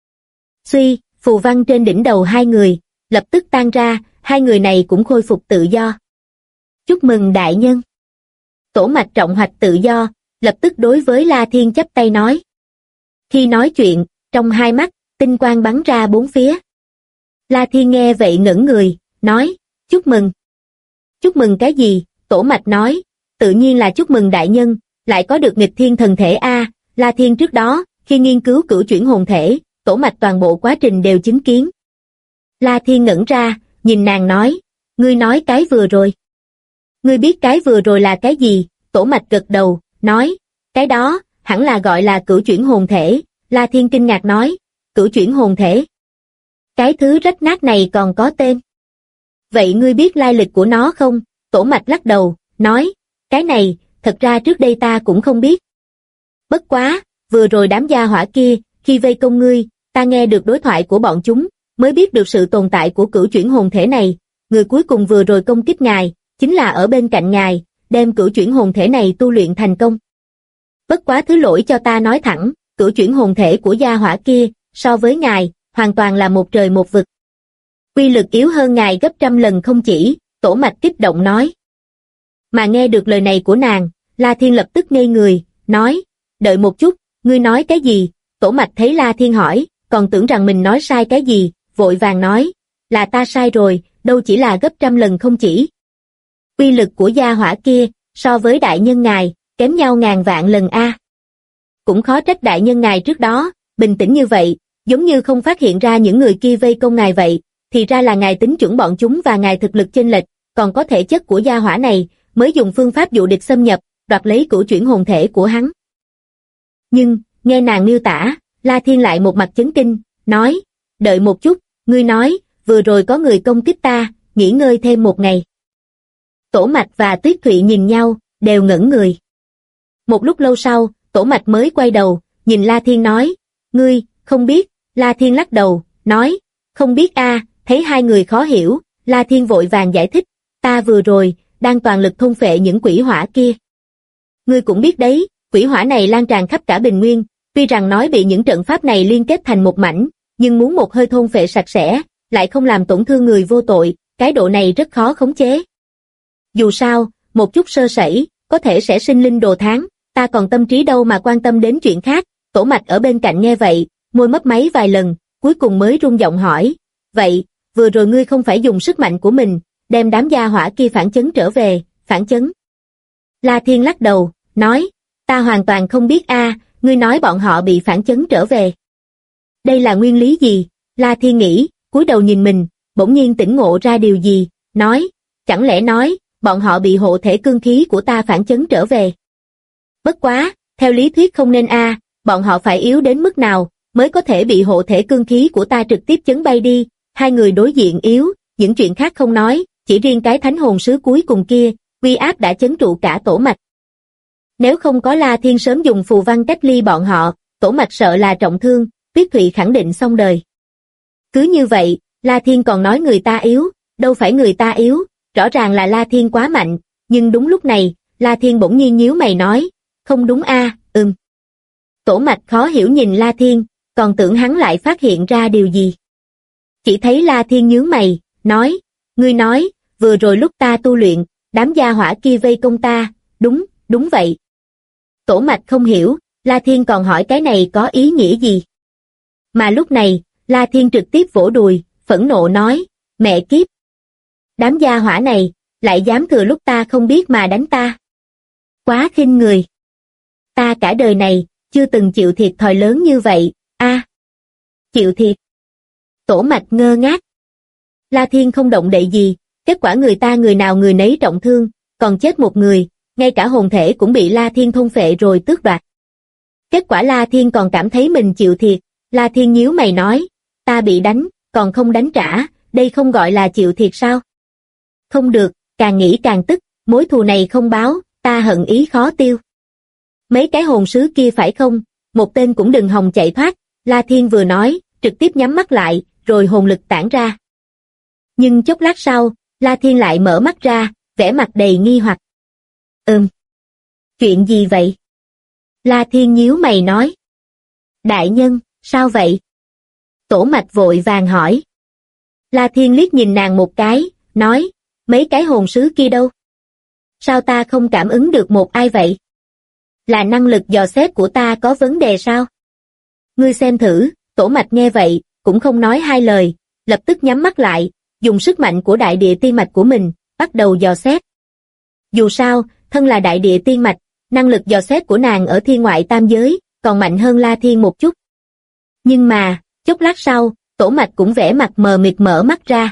Suy, phù văn trên đỉnh đầu hai người, lập tức tan ra, hai người này cũng khôi phục tự do. Chúc mừng đại nhân. Tổ Mạch trọng hoạch tự do, lập tức đối với La Thiên chắp tay nói. Khi nói chuyện, trong hai mắt, tinh quang bắn ra bốn phía. La Thiên nghe vậy ngẩn người, nói, chúc mừng. Chúc mừng cái gì? Tổ Mạch nói, tự nhiên là chúc mừng đại nhân, lại có được nghịch thiên thần thể a. La Thiên trước đó, khi nghiên cứu cửu chuyển hồn thể, Tổ Mạch toàn bộ quá trình đều chứng kiến. La Thiên ngẩn ra, nhìn nàng nói, ngươi nói cái vừa rồi. Ngươi biết cái vừa rồi là cái gì? Tổ Mạch gật đầu, nói, cái đó, hẳn là gọi là cửu chuyển hồn thể. La Thiên kinh ngạc nói, cửu chuyển hồn thể. Cái thứ rách nát này còn có tên. Vậy ngươi biết lai lịch của nó không? Tổ Mạch lắc đầu, nói, cái này, thật ra trước đây ta cũng không biết. Bất quá, vừa rồi đám gia hỏa kia, khi vây công ngươi, ta nghe được đối thoại của bọn chúng, mới biết được sự tồn tại của cửu chuyển hồn thể này. Người cuối cùng vừa rồi công kích ngài, chính là ở bên cạnh ngài, đem cửu chuyển hồn thể này tu luyện thành công. Bất quá thứ lỗi cho ta nói thẳng, cửu chuyển hồn thể của gia hỏa kia, so với ngài, hoàn toàn là một trời một vực. Uy lực yếu hơn ngài gấp trăm lần không chỉ, Tổ Mạch kích động nói. Mà nghe được lời này của nàng, La Thiên lập tức ngây người, nói, đợi một chút, ngươi nói cái gì? Tổ Mạch thấy La Thiên hỏi, còn tưởng rằng mình nói sai cái gì, vội vàng nói, là ta sai rồi, đâu chỉ là gấp trăm lần không chỉ. Uy lực của gia hỏa kia, so với đại nhân ngài, kém nhau ngàn vạn lần a. Cũng khó trách đại nhân ngài trước đó, bình tĩnh như vậy, giống như không phát hiện ra những người kia vây công ngài vậy, thì ra là ngài tính chuẩn bọn chúng và ngài thực lực chênh lệch, còn có thể chất của gia hỏa này, mới dùng phương pháp dụ địch xâm nhập, đoạt lấy cửu chuyển hồn thể của hắn. Nhưng, nghe nàng miêu tả, La Thiên lại một mặt chấn kinh, nói, đợi một chút, ngươi nói, vừa rồi có người công kích ta, nghỉ ngơi thêm một ngày. Tổ Mạch và Tuyết Thụy nhìn nhau, đều ngẩn người. Một lúc lâu sau, Tổ Mạch mới quay đầu, nhìn La Thiên nói, ngươi, không biết. La Thiên lắc đầu, nói, không biết a. Thấy hai người khó hiểu, La Thiên vội vàng giải thích, ta vừa rồi, đang toàn lực thôn phệ những quỷ hỏa kia. Ngươi cũng biết đấy, quỷ hỏa này lan tràn khắp cả Bình Nguyên, tuy rằng nói bị những trận pháp này liên kết thành một mảnh, nhưng muốn một hơi thôn phệ sạch sẽ, lại không làm tổn thương người vô tội, cái độ này rất khó khống chế. Dù sao, một chút sơ sẩy, có thể sẽ sinh linh đồ tháng, ta còn tâm trí đâu mà quan tâm đến chuyện khác. Tổ Mạch ở bên cạnh nghe vậy, môi mấp máy vài lần, cuối cùng mới run giọng hỏi, vậy, vừa rồi ngươi không phải dùng sức mạnh của mình, đem đám gia hỏa kia phản chấn trở về, phản chấn? La Thiên lắc đầu, nói, ta hoàn toàn không biết a. Ngươi nói bọn họ bị phản chấn trở về. Đây là nguyên lý gì? La Thiên nghĩ, cúi đầu nhìn mình, bỗng nhiên tỉnh ngộ ra điều gì, nói, chẳng lẽ nói, bọn họ bị hộ thể cương khí của ta phản chấn trở về. Bất quá, theo lý thuyết không nên a, bọn họ phải yếu đến mức nào, mới có thể bị hộ thể cương khí của ta trực tiếp chấn bay đi. Hai người đối diện yếu, những chuyện khác không nói, chỉ riêng cái thánh hồn sứ cuối cùng kia, uy áp đã chấn trụ cả Tổ Mạch. Nếu không có La Thiên sớm dùng phù văn cách ly bọn họ, Tổ Mạch sợ là trọng thương, Tuyết Thụy khẳng định xong đời. Cứ như vậy, La Thiên còn nói người ta yếu, đâu phải người ta yếu, rõ ràng là La Thiên quá mạnh, nhưng đúng lúc này, La Thiên bỗng nhiên nhíu mày nói, không đúng a, Tổ Mạch khó hiểu nhìn La Thiên, còn tưởng hắn lại phát hiện ra điều gì. Chỉ thấy La Thiên nhướng mày, nói, ngươi nói, vừa rồi lúc ta tu luyện, đám gia hỏa kia vây công ta, đúng vậy. Tổ Mạch không hiểu, La Thiên còn hỏi cái này có ý nghĩa gì. Mà lúc này, La Thiên trực tiếp vỗ đùi, phẫn nộ nói, mẹ kiếp. Đám gia hỏa này, lại dám thừa lúc ta không biết mà đánh ta. Quá khinh người. Ta cả đời này, chưa từng chịu thiệt thòi lớn như vậy, chịu thiệt. Tổ Mạch ngơ ngác. La Thiên không động đậy gì, kết quả người ta người nào người nấy trọng thương, còn chết một người, ngay cả hồn thể cũng bị La Thiên thôn phệ rồi tước đoạt. Kết quả La Thiên còn cảm thấy mình chịu thiệt, La Thiên nhíu mày nói, ta bị đánh, còn không đánh trả, đây không gọi là chịu thiệt sao? Không được, càng nghĩ càng tức, mối thù này không báo, ta hận ý khó tiêu. Mấy cái hồn sứ kia phải không, một tên cũng đừng hòng chạy thoát, La Thiên vừa nói, trực tiếp nhắm mắt lại, rồi hồn lực tản ra. Nhưng chốc lát sau, La Thiên lại mở mắt ra, vẻ mặt đầy nghi hoặc. Chuyện gì vậy? La Thiên nhíu mày nói. Đại nhân, sao vậy? Tổ Mạch vội vàng hỏi. La Thiên liếc nhìn nàng một cái, nói, mấy cái hồn sứ kia đâu? Sao ta không cảm ứng được một ai vậy? Là năng lực dò xét của ta có vấn đề sao? Ngươi xem thử. Tổ Mạch nghe vậy, cũng không nói hai lời, lập tức nhắm mắt lại, dùng sức mạnh của đại địa tiên mạch của mình, bắt đầu dò xét. Dù sao, thân là đại địa tiên mạch, năng lực dò xét của nàng ở thiên ngoại tam giới, còn mạnh hơn La Thiên một chút. Nhưng mà, chốc lát sau, Tổ Mạch cũng vẻ mặt mờ mịt mở mắt ra.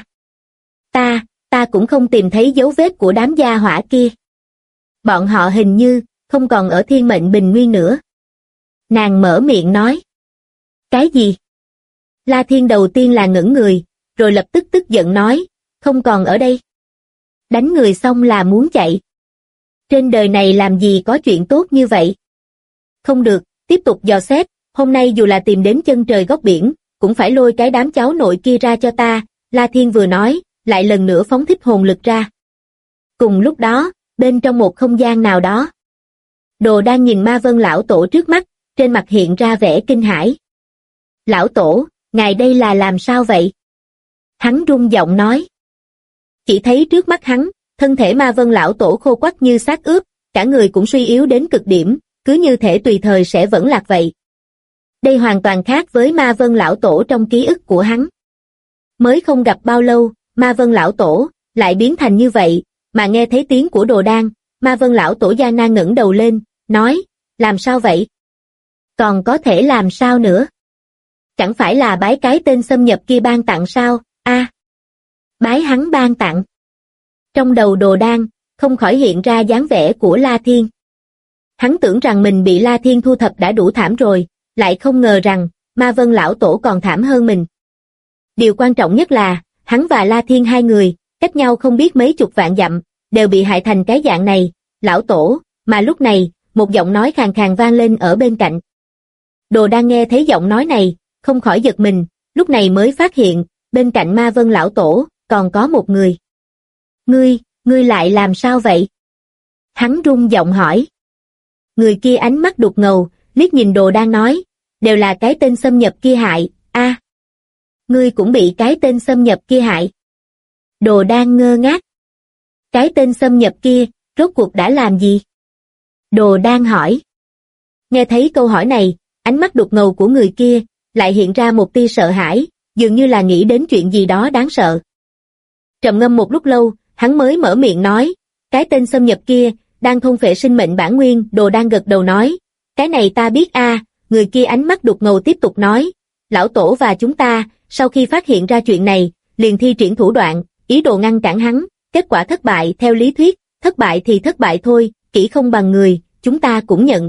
Ta cũng không tìm thấy dấu vết của đám gia hỏa kia. Bọn họ hình như không còn ở thiên mệnh bình nguyên nữa. Nàng mở miệng nói. Cái gì? La Thiên đầu tiên là ngẩn người, rồi lập tức tức giận nói, không còn ở đây. Đánh người xong là muốn chạy. Trên đời này làm gì có chuyện tốt như vậy? Không được, tiếp tục dò xét, hôm nay dù là tìm đến chân trời góc biển, cũng phải lôi cái đám cháu nội kia ra cho ta, La Thiên vừa nói, lại lần nữa phóng thích hồn lực ra. Cùng lúc đó, bên trong một không gian nào đó, Đồ đang nhìn Ma Vân lão tổ trước mắt, trên mặt hiện ra vẻ kinh hãi. Lão tổ, ngài đây là làm sao vậy? Hắn run giọng nói. Chỉ thấy trước mắt hắn, thân thể Ma Vân lão tổ khô quắt như xác ướp, cả người cũng suy yếu đến cực điểm, cứ như thể tùy thời sẽ vẫn lạc vậy. Đây hoàn toàn khác với Ma Vân lão tổ trong ký ức của hắn. Mới không gặp bao lâu, Ma Vân lão tổ lại biến thành như vậy, mà nghe thấy tiếng của Đồ Đan, Ma Vân lão tổ gian nan ngẩng đầu lên, nói, làm sao vậy? Còn có thể làm sao nữa? Chẳng phải là bái cái tên xâm nhập kia ban tặng sao? Bái hắn ban tặng. Trong đầu Đồ Đan không khỏi hiện ra dáng vẻ của La Thiên. Hắn tưởng rằng mình bị La Thiên thu thập đã đủ thảm rồi, lại không ngờ rằng Ma Vân lão tổ còn thảm hơn mình. Điều quan trọng nhất là, hắn và La Thiên hai người, cách nhau không biết mấy chục vạn dặm, đều bị hại thành cái dạng này, lão tổ, mà lúc này, một giọng nói khàn khàn vang lên ở bên cạnh. Đồ đang nghe thấy giọng nói này, không khỏi giật mình, lúc này mới phát hiện, bên cạnh Ma Vân lão tổ, còn có một người. Ngươi lại làm sao vậy? Hắn run giọng hỏi. Người kia ánh mắt đục ngầu, liếc nhìn Đồ đang nói, đều là cái tên xâm nhập kia hại, ngươi cũng bị cái tên xâm nhập kia hại. Đồ đang ngơ ngác. Cái tên xâm nhập kia, rốt cuộc đã làm gì? Đồ đang hỏi. Nghe thấy câu hỏi này, ánh mắt đục ngầu của người kia, lại hiện ra một tia sợ hãi, dường như là nghĩ đến chuyện gì đó đáng sợ. Trầm ngâm một lúc lâu, hắn mới mở miệng nói, cái tên xâm nhập kia, đang thôn phệ sinh mệnh bản nguyên. Đồ đang gật đầu nói, cái này ta biết người kia ánh mắt đục ngầu tiếp tục nói, lão tổ và chúng ta, sau khi phát hiện ra chuyện này, liền thi triển thủ đoạn, ý đồ ngăn cản hắn, kết quả thất bại. Theo lý thuyết, thất bại thì thất bại thôi, kỹ không bằng người, chúng ta cũng nhận.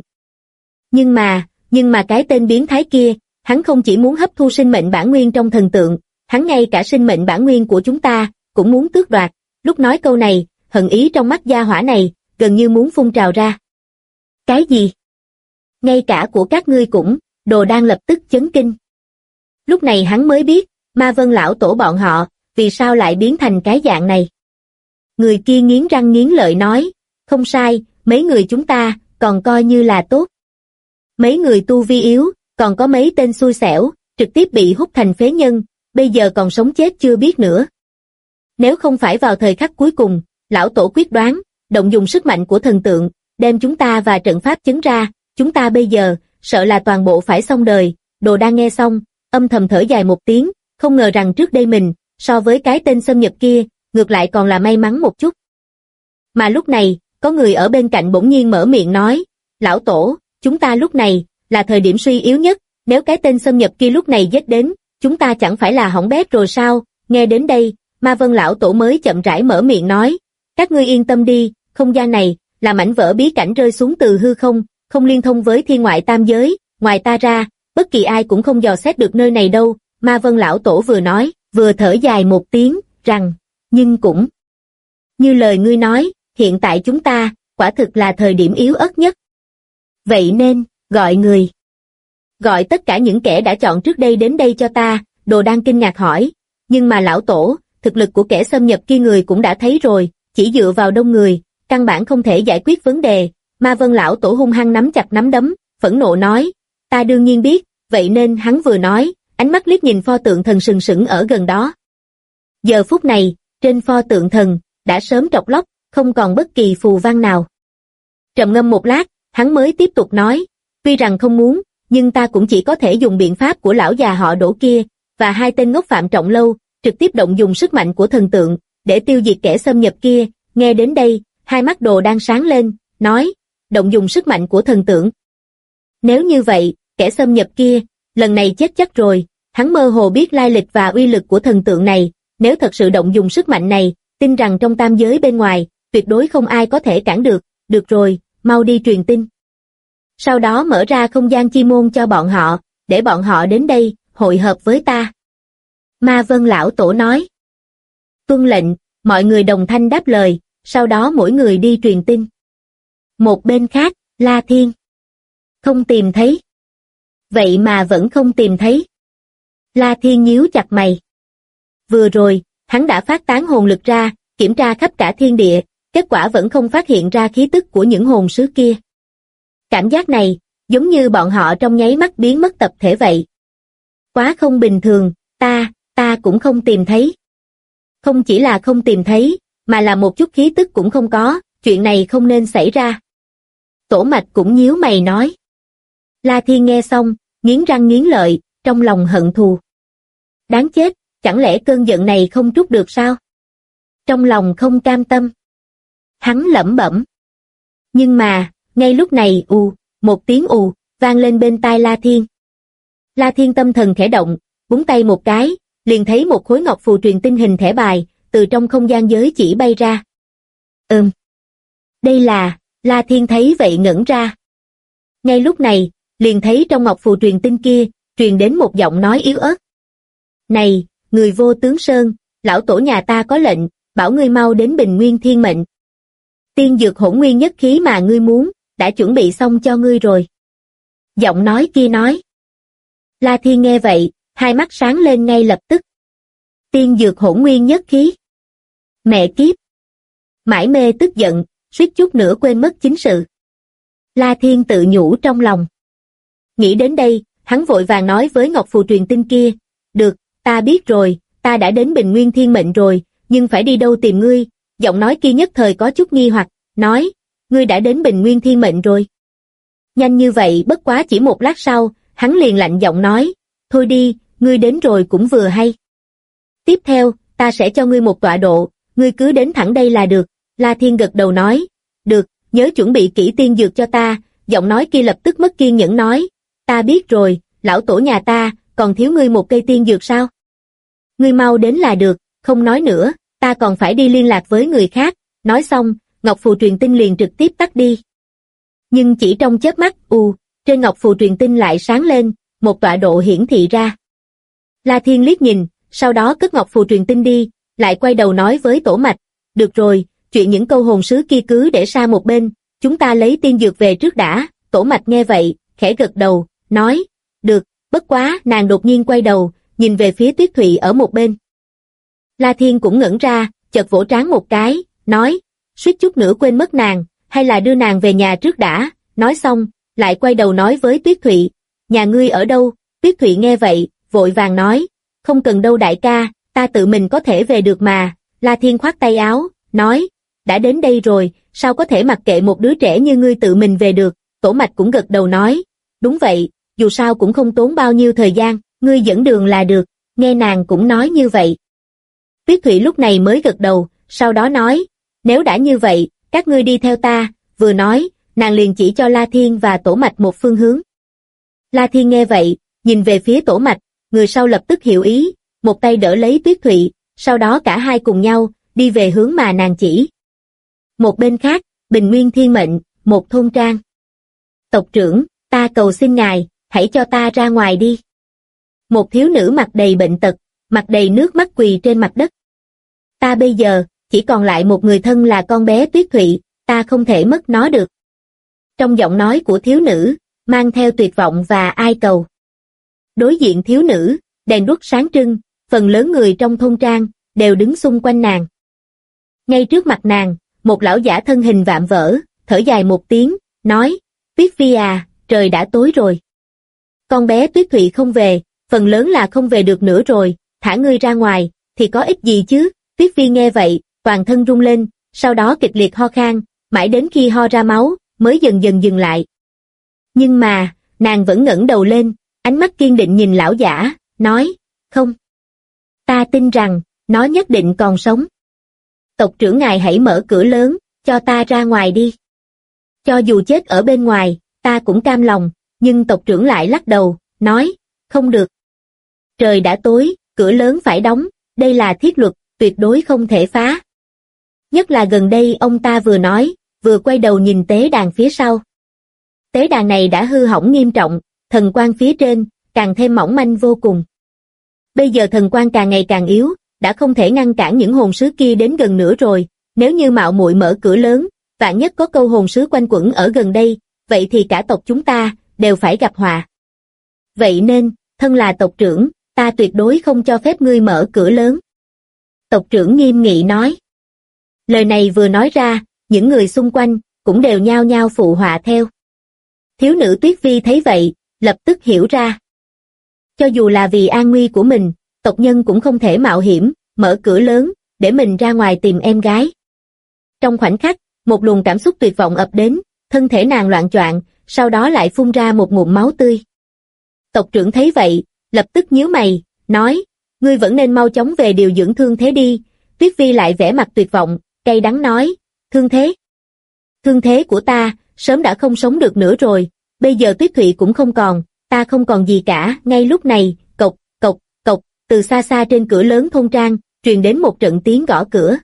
Nhưng mà cái tên biến thái kia, hắn không chỉ muốn hấp thu sinh mệnh bản nguyên trong thần tượng, hắn ngay cả sinh mệnh bản nguyên của chúng ta, cũng muốn tước đoạt. Lúc nói câu này, hận ý trong mắt gia hỏa này, gần như muốn phun trào ra. Cái gì? Ngay cả của các ngươi cũng, Đồ đang lập tức chấn kinh. Lúc này hắn mới biết, Ma Vân lão tổ bọn họ, vì sao lại biến thành cái dạng này. Người kia nghiến răng nghiến lợi nói, không sai, mấy người chúng ta, còn coi như là tốt. Mấy người tu vi yếu, còn có mấy tên xui xẻo, trực tiếp bị hút thành phế nhân, bây giờ còn sống chết chưa biết nữa. Nếu không phải vào thời khắc cuối cùng, lão tổ quyết đoán, động dùng sức mạnh của thần tượng, đem chúng ta và trận pháp chấn ra, chúng ta bây giờ, sợ là toàn bộ phải xong đời. Đồ đang nghe xong, âm thầm thở dài một tiếng, không ngờ rằng trước đây mình, so với cái tên xâm nhập kia, ngược lại còn là may mắn một chút. Mà lúc này, có người ở bên cạnh bỗng nhiên mở miệng nói, lão tổ, chúng ta lúc này, là thời điểm suy yếu nhất, nếu cái tên xâm nhập kia lúc này giết đến, chúng ta chẳng phải là hỏng bét rồi sao? Nghe đến đây, Ma Vân lão tổ mới chậm rãi mở miệng nói, các ngươi yên tâm đi, không gian này, là mảnh vỡ bí cảnh rơi xuống từ hư không, không liên thông với thiên ngoại tam giới, ngoài ta ra, bất kỳ ai cũng không dò xét được nơi này đâu. Ma Vân lão tổ vừa nói, vừa thở dài một tiếng, rằng, nhưng cũng như lời ngươi nói, hiện tại chúng ta, quả thực là thời điểm yếu ớt nhất. Vậy nên, gọi tất cả những kẻ đã chọn trước đây đến đây cho ta. Đồ đang kinh ngạc hỏi, nhưng mà lão tổ, thực lực của kẻ xâm nhập kia người cũng đã thấy rồi, chỉ dựa vào đông người, căn bản không thể giải quyết vấn đề. Ma Vân lão tổ hung hăng nắm chặt nắm đấm, phẫn nộ nói, ta đương nhiên biết, vậy nên hắn vừa nói, ánh mắt liếc nhìn pho tượng thần sừng sững ở gần đó. Giờ phút này, trên pho tượng thần, đã sớm trọc lóc, không còn bất kỳ phù văn nào. Trầm ngâm một lát, hắn mới tiếp tục nói, tuy rằng không muốn, nhưng ta cũng chỉ có thể dùng biện pháp của lão già họ Đỗ kia, và hai tên ngốc Phạm Trọng Lâu, trực tiếp động dùng sức mạnh của thần tượng, để tiêu diệt kẻ xâm nhập kia. Nghe đến đây, hai mắt Đồ Đan sáng lên, nói, động dùng sức mạnh của thần tượng. Nếu như vậy, kẻ xâm nhập kia, lần này chết chắc rồi, hắn mơ hồ biết lai lịch và uy lực của thần tượng này, nếu thật sự động dùng sức mạnh này, tin rằng trong tam giới bên ngoài, tuyệt đối không ai có thể cản được rồi, mau đi truyền tin. Sau đó mở ra không gian chi môn cho bọn họ, để bọn họ đến đây, hội hợp với ta. Ma Vân Lão Tổ nói. Tuân lệnh, mọi người đồng thanh đáp lời, sau đó mỗi người đi truyền tin. Một bên khác, La Thiên. Không tìm thấy. Vậy mà vẫn không tìm thấy. La Thiên nhíu chặt mày. Vừa rồi, hắn đã phát tán hồn lực ra, kiểm tra khắp cả thiên địa, kết quả vẫn không phát hiện ra khí tức của những hồn sứ kia. Cảm giác này, giống như bọn họ trong nháy mắt biến mất tập thể vậy. Quá không bình thường, ta cũng không tìm thấy. Không chỉ là không tìm thấy, mà là một chút khí tức cũng không có, chuyện này không nên xảy ra. Tổ Mạch cũng nhíu mày nói. La Thiên nghe xong, nghiến răng nghiến lợi, trong lòng hận thù. Đáng chết, chẳng lẽ cơn giận này không trút được sao? Trong lòng không cam tâm. Hắn lẩm bẩm. Nhưng mà, ngay lúc này một tiếng vang lên bên tai La Thiên. La Thiên tâm thần khẽ động, búng tay một cái, liền thấy một khối ngọc phù truyền tinh hình thẻ bài, từ trong không gian giới chỉ bay ra. Đây là, La Thiên thấy vậy ngẩn ra. Ngay lúc này, liền thấy trong ngọc phù truyền tinh kia, truyền đến một giọng nói yếu ớt. Này, người Vô Tướng Sơn, lão tổ nhà ta có lệnh, bảo ngươi mau đến Bình Nguyên Thiên Mệnh. Tiên dược hỗn nguyên nhất khí mà ngươi muốn, đã chuẩn bị xong cho ngươi rồi. Giọng nói kia nói. La Thiên nghe vậy, hai mắt sáng lên ngay lập tức. Tiên dược hỗn nguyên nhất khí. Mẹ kiếp. Mải mê tức giận, suýt chút nữa quên mất chính sự. La Thiên tự nhủ trong lòng. Nghĩ đến đây, hắn vội vàng nói với ngọc phù truyền tinh kia. Được, ta biết rồi, ta đã đến Bình Nguyên Thiên Mệnh rồi, nhưng phải đi đâu tìm ngươi? Giọng nói kia nhất thời có chút nghi hoặc, nói, ngươi đã đến Bình Nguyên Thiên Mệnh rồi. Nhanh như vậy bất quá chỉ một lát sau, hắn liền lạnh giọng nói, thôi đi, ngươi đến rồi cũng vừa hay. Tiếp theo, ta sẽ cho ngươi một tọa độ, ngươi cứ đến thẳng đây là được. La Thiên gật đầu nói, được, nhớ chuẩn bị kỹ tiên dược cho ta. Giọng nói kia lập tức mất kiên nhẫn nói, ta biết rồi, lão tổ nhà ta, còn thiếu ngươi một cây tiên dược sao? Ngươi mau đến là được, không nói nữa, ta còn phải đi liên lạc với người khác. Nói xong, ngọc phù truyền tinh liền trực tiếp tắt đi. Nhưng chỉ trong chớp mắt, trên ngọc phù truyền tinh lại sáng lên, một tọa độ hiển thị ra. La Thiên liếc nhìn, sau đó cất ngọc phù truyền tinh đi, lại quay đầu nói với Tổ Mạch, được rồi, chuyện những câu hồn sứ kia cứ để xa một bên, chúng ta lấy tiên dược về trước đã. Tổ Mạch nghe vậy, khẽ gật đầu, nói, được, bất quá, nàng đột nhiên quay đầu, nhìn về phía Tuyết Thụy ở một bên. La Thiên cũng ngẩn ra, chợt vỗ trán một cái, nói, suýt chút nữa quên mất nàng, hay là đưa nàng về nhà trước đã. Nói xong, lại quay đầu nói với Tuyết Thụy, nhà ngươi ở đâu? Tuyết Thụy nghe vậy, vội vàng nói, không cần đâu đại ca, ta tự mình có thể về được mà. La Thiên khoát tay áo, nói, đã đến đây rồi, sao có thể mặc kệ một đứa trẻ như ngươi tự mình về được. Tổ Mạch cũng gật đầu nói, đúng vậy, dù sao cũng không tốn bao nhiêu thời gian, ngươi dẫn đường là được. Nghe nàng cũng nói như vậy. Tuyết Thụy lúc này mới gật đầu, sau đó nói, nếu đã như vậy, các ngươi đi theo ta. Vừa nói, nàng liền chỉ cho La Thiên và Tổ Mạch một phương hướng. La Thiên nghe vậy, nhìn về phía Tổ Mạch, người sau lập tức hiểu ý, một tay đỡ lấy Tuyết Thụy, sau đó cả hai cùng nhau, đi về hướng mà nàng chỉ. Một bên khác, Bình Nguyên Thiên Mệnh, một thôn trang. Tộc trưởng, ta cầu xin ngài, hãy cho ta ra ngoài đi. Một thiếu nữ mặt đầy bệnh tật, mặt đầy nước mắt quỳ trên mặt đất. Ta bây giờ, chỉ còn lại một người thân là con bé Tuyết Thụy, ta không thể mất nó được. Trong giọng nói của thiếu nữ, mang theo tuyệt vọng và ai cầu. Đối diện thiếu nữ, đèn đuốc sáng trưng, phần lớn người trong thôn trang, đều đứng xung quanh nàng. Ngay trước mặt nàng, một lão giả thân hình vạm vỡ, thở dài một tiếng, nói, Tuyết Phi à, trời đã tối rồi. Con bé Tuyết Thụy không về, phần lớn là không về được nữa rồi, thả ngươi ra ngoài, thì có ích gì chứ? Tuyết Phi nghe vậy, toàn thân rung lên, sau đó kịch liệt ho khan, mãi đến khi ho ra máu, mới dần dần dừng lại. Nhưng mà, nàng vẫn ngẩng đầu lên, ánh mắt kiên định nhìn lão giả, nói, không. Ta tin rằng, nó nhất định còn sống. Tộc trưởng ngài hãy mở cửa lớn, cho ta ra ngoài đi. Cho dù chết ở bên ngoài, ta cũng cam lòng, nhưng tộc trưởng lại lắc đầu, nói, không được. Trời đã tối, cửa lớn phải đóng, đây là thiết luật, tuyệt đối không thể phá. Nhất là gần đây ông ta vừa nói, vừa quay đầu nhìn tế đàn phía sau. Tế đàn này đã hư hỏng nghiêm trọng, thần quang phía trên, càng thêm mỏng manh vô cùng. Bây giờ thần quang càng ngày càng yếu, đã không thể ngăn cản những hồn sứ kia đến gần nữa rồi, nếu như mạo muội mở cửa lớn, vạn nhất có câu hồn sứ quanh quẩn ở gần đây, vậy thì cả tộc chúng ta, đều phải gặp họa. Vậy nên, thân là tộc trưởng, ta tuyệt đối không cho phép ngươi mở cửa lớn. Tộc trưởng nghiêm nghị nói. Lời này vừa nói ra, những người xung quanh, cũng đều nhao nhao phụ họa theo. Thiếu nữ Tuyết Vi thấy vậy, lập tức hiểu ra. Cho dù là vì an nguy của mình, tộc nhân cũng không thể mạo hiểm, mở cửa lớn, để mình ra ngoài tìm em gái. Trong khoảnh khắc, một luồng cảm xúc tuyệt vọng ập đến, thân thể nàng loạng choạng, sau đó lại phun ra một ngụm máu tươi. Tộc trưởng thấy vậy, lập tức nhíu mày, nói, ngươi vẫn nên mau chóng về điều dưỡng thương thế đi. Tuyết Vi lại vẻ mặt tuyệt vọng, cay đắng nói, thương thế? Thương thế của ta, sớm đã không sống được nữa rồi, bây giờ Tuyết Thụy cũng không còn, ta không còn gì cả. Ngay lúc này, cộc, cộc, cộc, từ xa xa trên cửa lớn thôn trang, truyền đến một trận tiếng gõ cửa.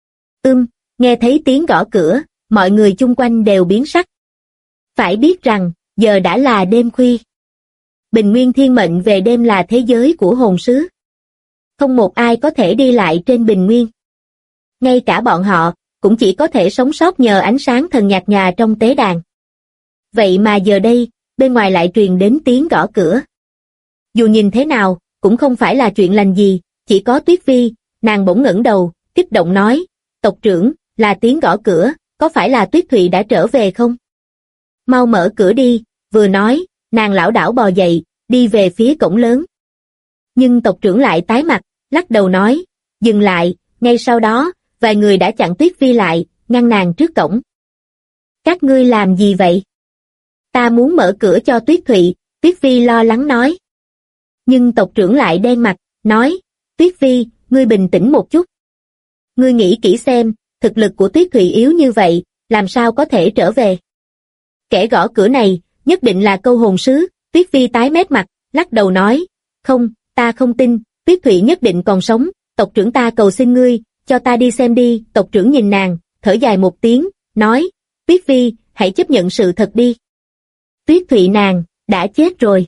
Nghe thấy tiếng gõ cửa, mọi người chung quanh đều biến sắc. Phải biết rằng, giờ đã là đêm khuya. Bình Nguyên Thiên mệnh về đêm là thế giới của hồn sứ. Không một ai có thể đi lại trên Bình Nguyên. Ngay cả bọn họ, cũng chỉ có thể sống sót nhờ ánh sáng thần nhạt nhòa trong tế đàn. Vậy mà giờ đây, bên ngoài lại truyền đến tiếng gõ cửa. Dù nhìn thế nào, cũng không phải là chuyện lành gì, chỉ có Tuyết Vi, nàng bỗng ngẩng đầu, kích động nói, tộc trưởng, là tiếng gõ cửa, có phải là Tuyết Thụy đã trở về không? Mau mở cửa đi, vừa nói, nàng lảo đảo bò dậy, đi về phía cổng lớn. Nhưng tộc trưởng lại tái mặt, lắc đầu nói, dừng lại, ngay sau đó, vài người đã chặn Tuyết Vi lại, ngăn nàng trước cổng. Các ngươi làm gì vậy? Ta muốn mở cửa cho Tuyết Thụy, Tuyết Vi lo lắng nói. Nhưng tộc trưởng lại đen mặt, nói, Tuyết Vi, ngươi bình tĩnh một chút. Ngươi nghĩ kỹ xem, thực lực của Tuyết Thụy yếu như vậy, làm sao có thể trở về? Kẻ gõ cửa này, nhất định là câu hồn sứ. Tuyết Vi tái mét mặt, lắc đầu nói, không, ta không tin, Tuyết Thụy nhất định còn sống, tộc trưởng ta cầu xin ngươi, cho ta đi xem đi. Tộc trưởng nhìn nàng, thở dài một tiếng, nói, Tuyết Vi, hãy chấp nhận sự thật đi. Tuyết Thụy nàng, đã chết rồi.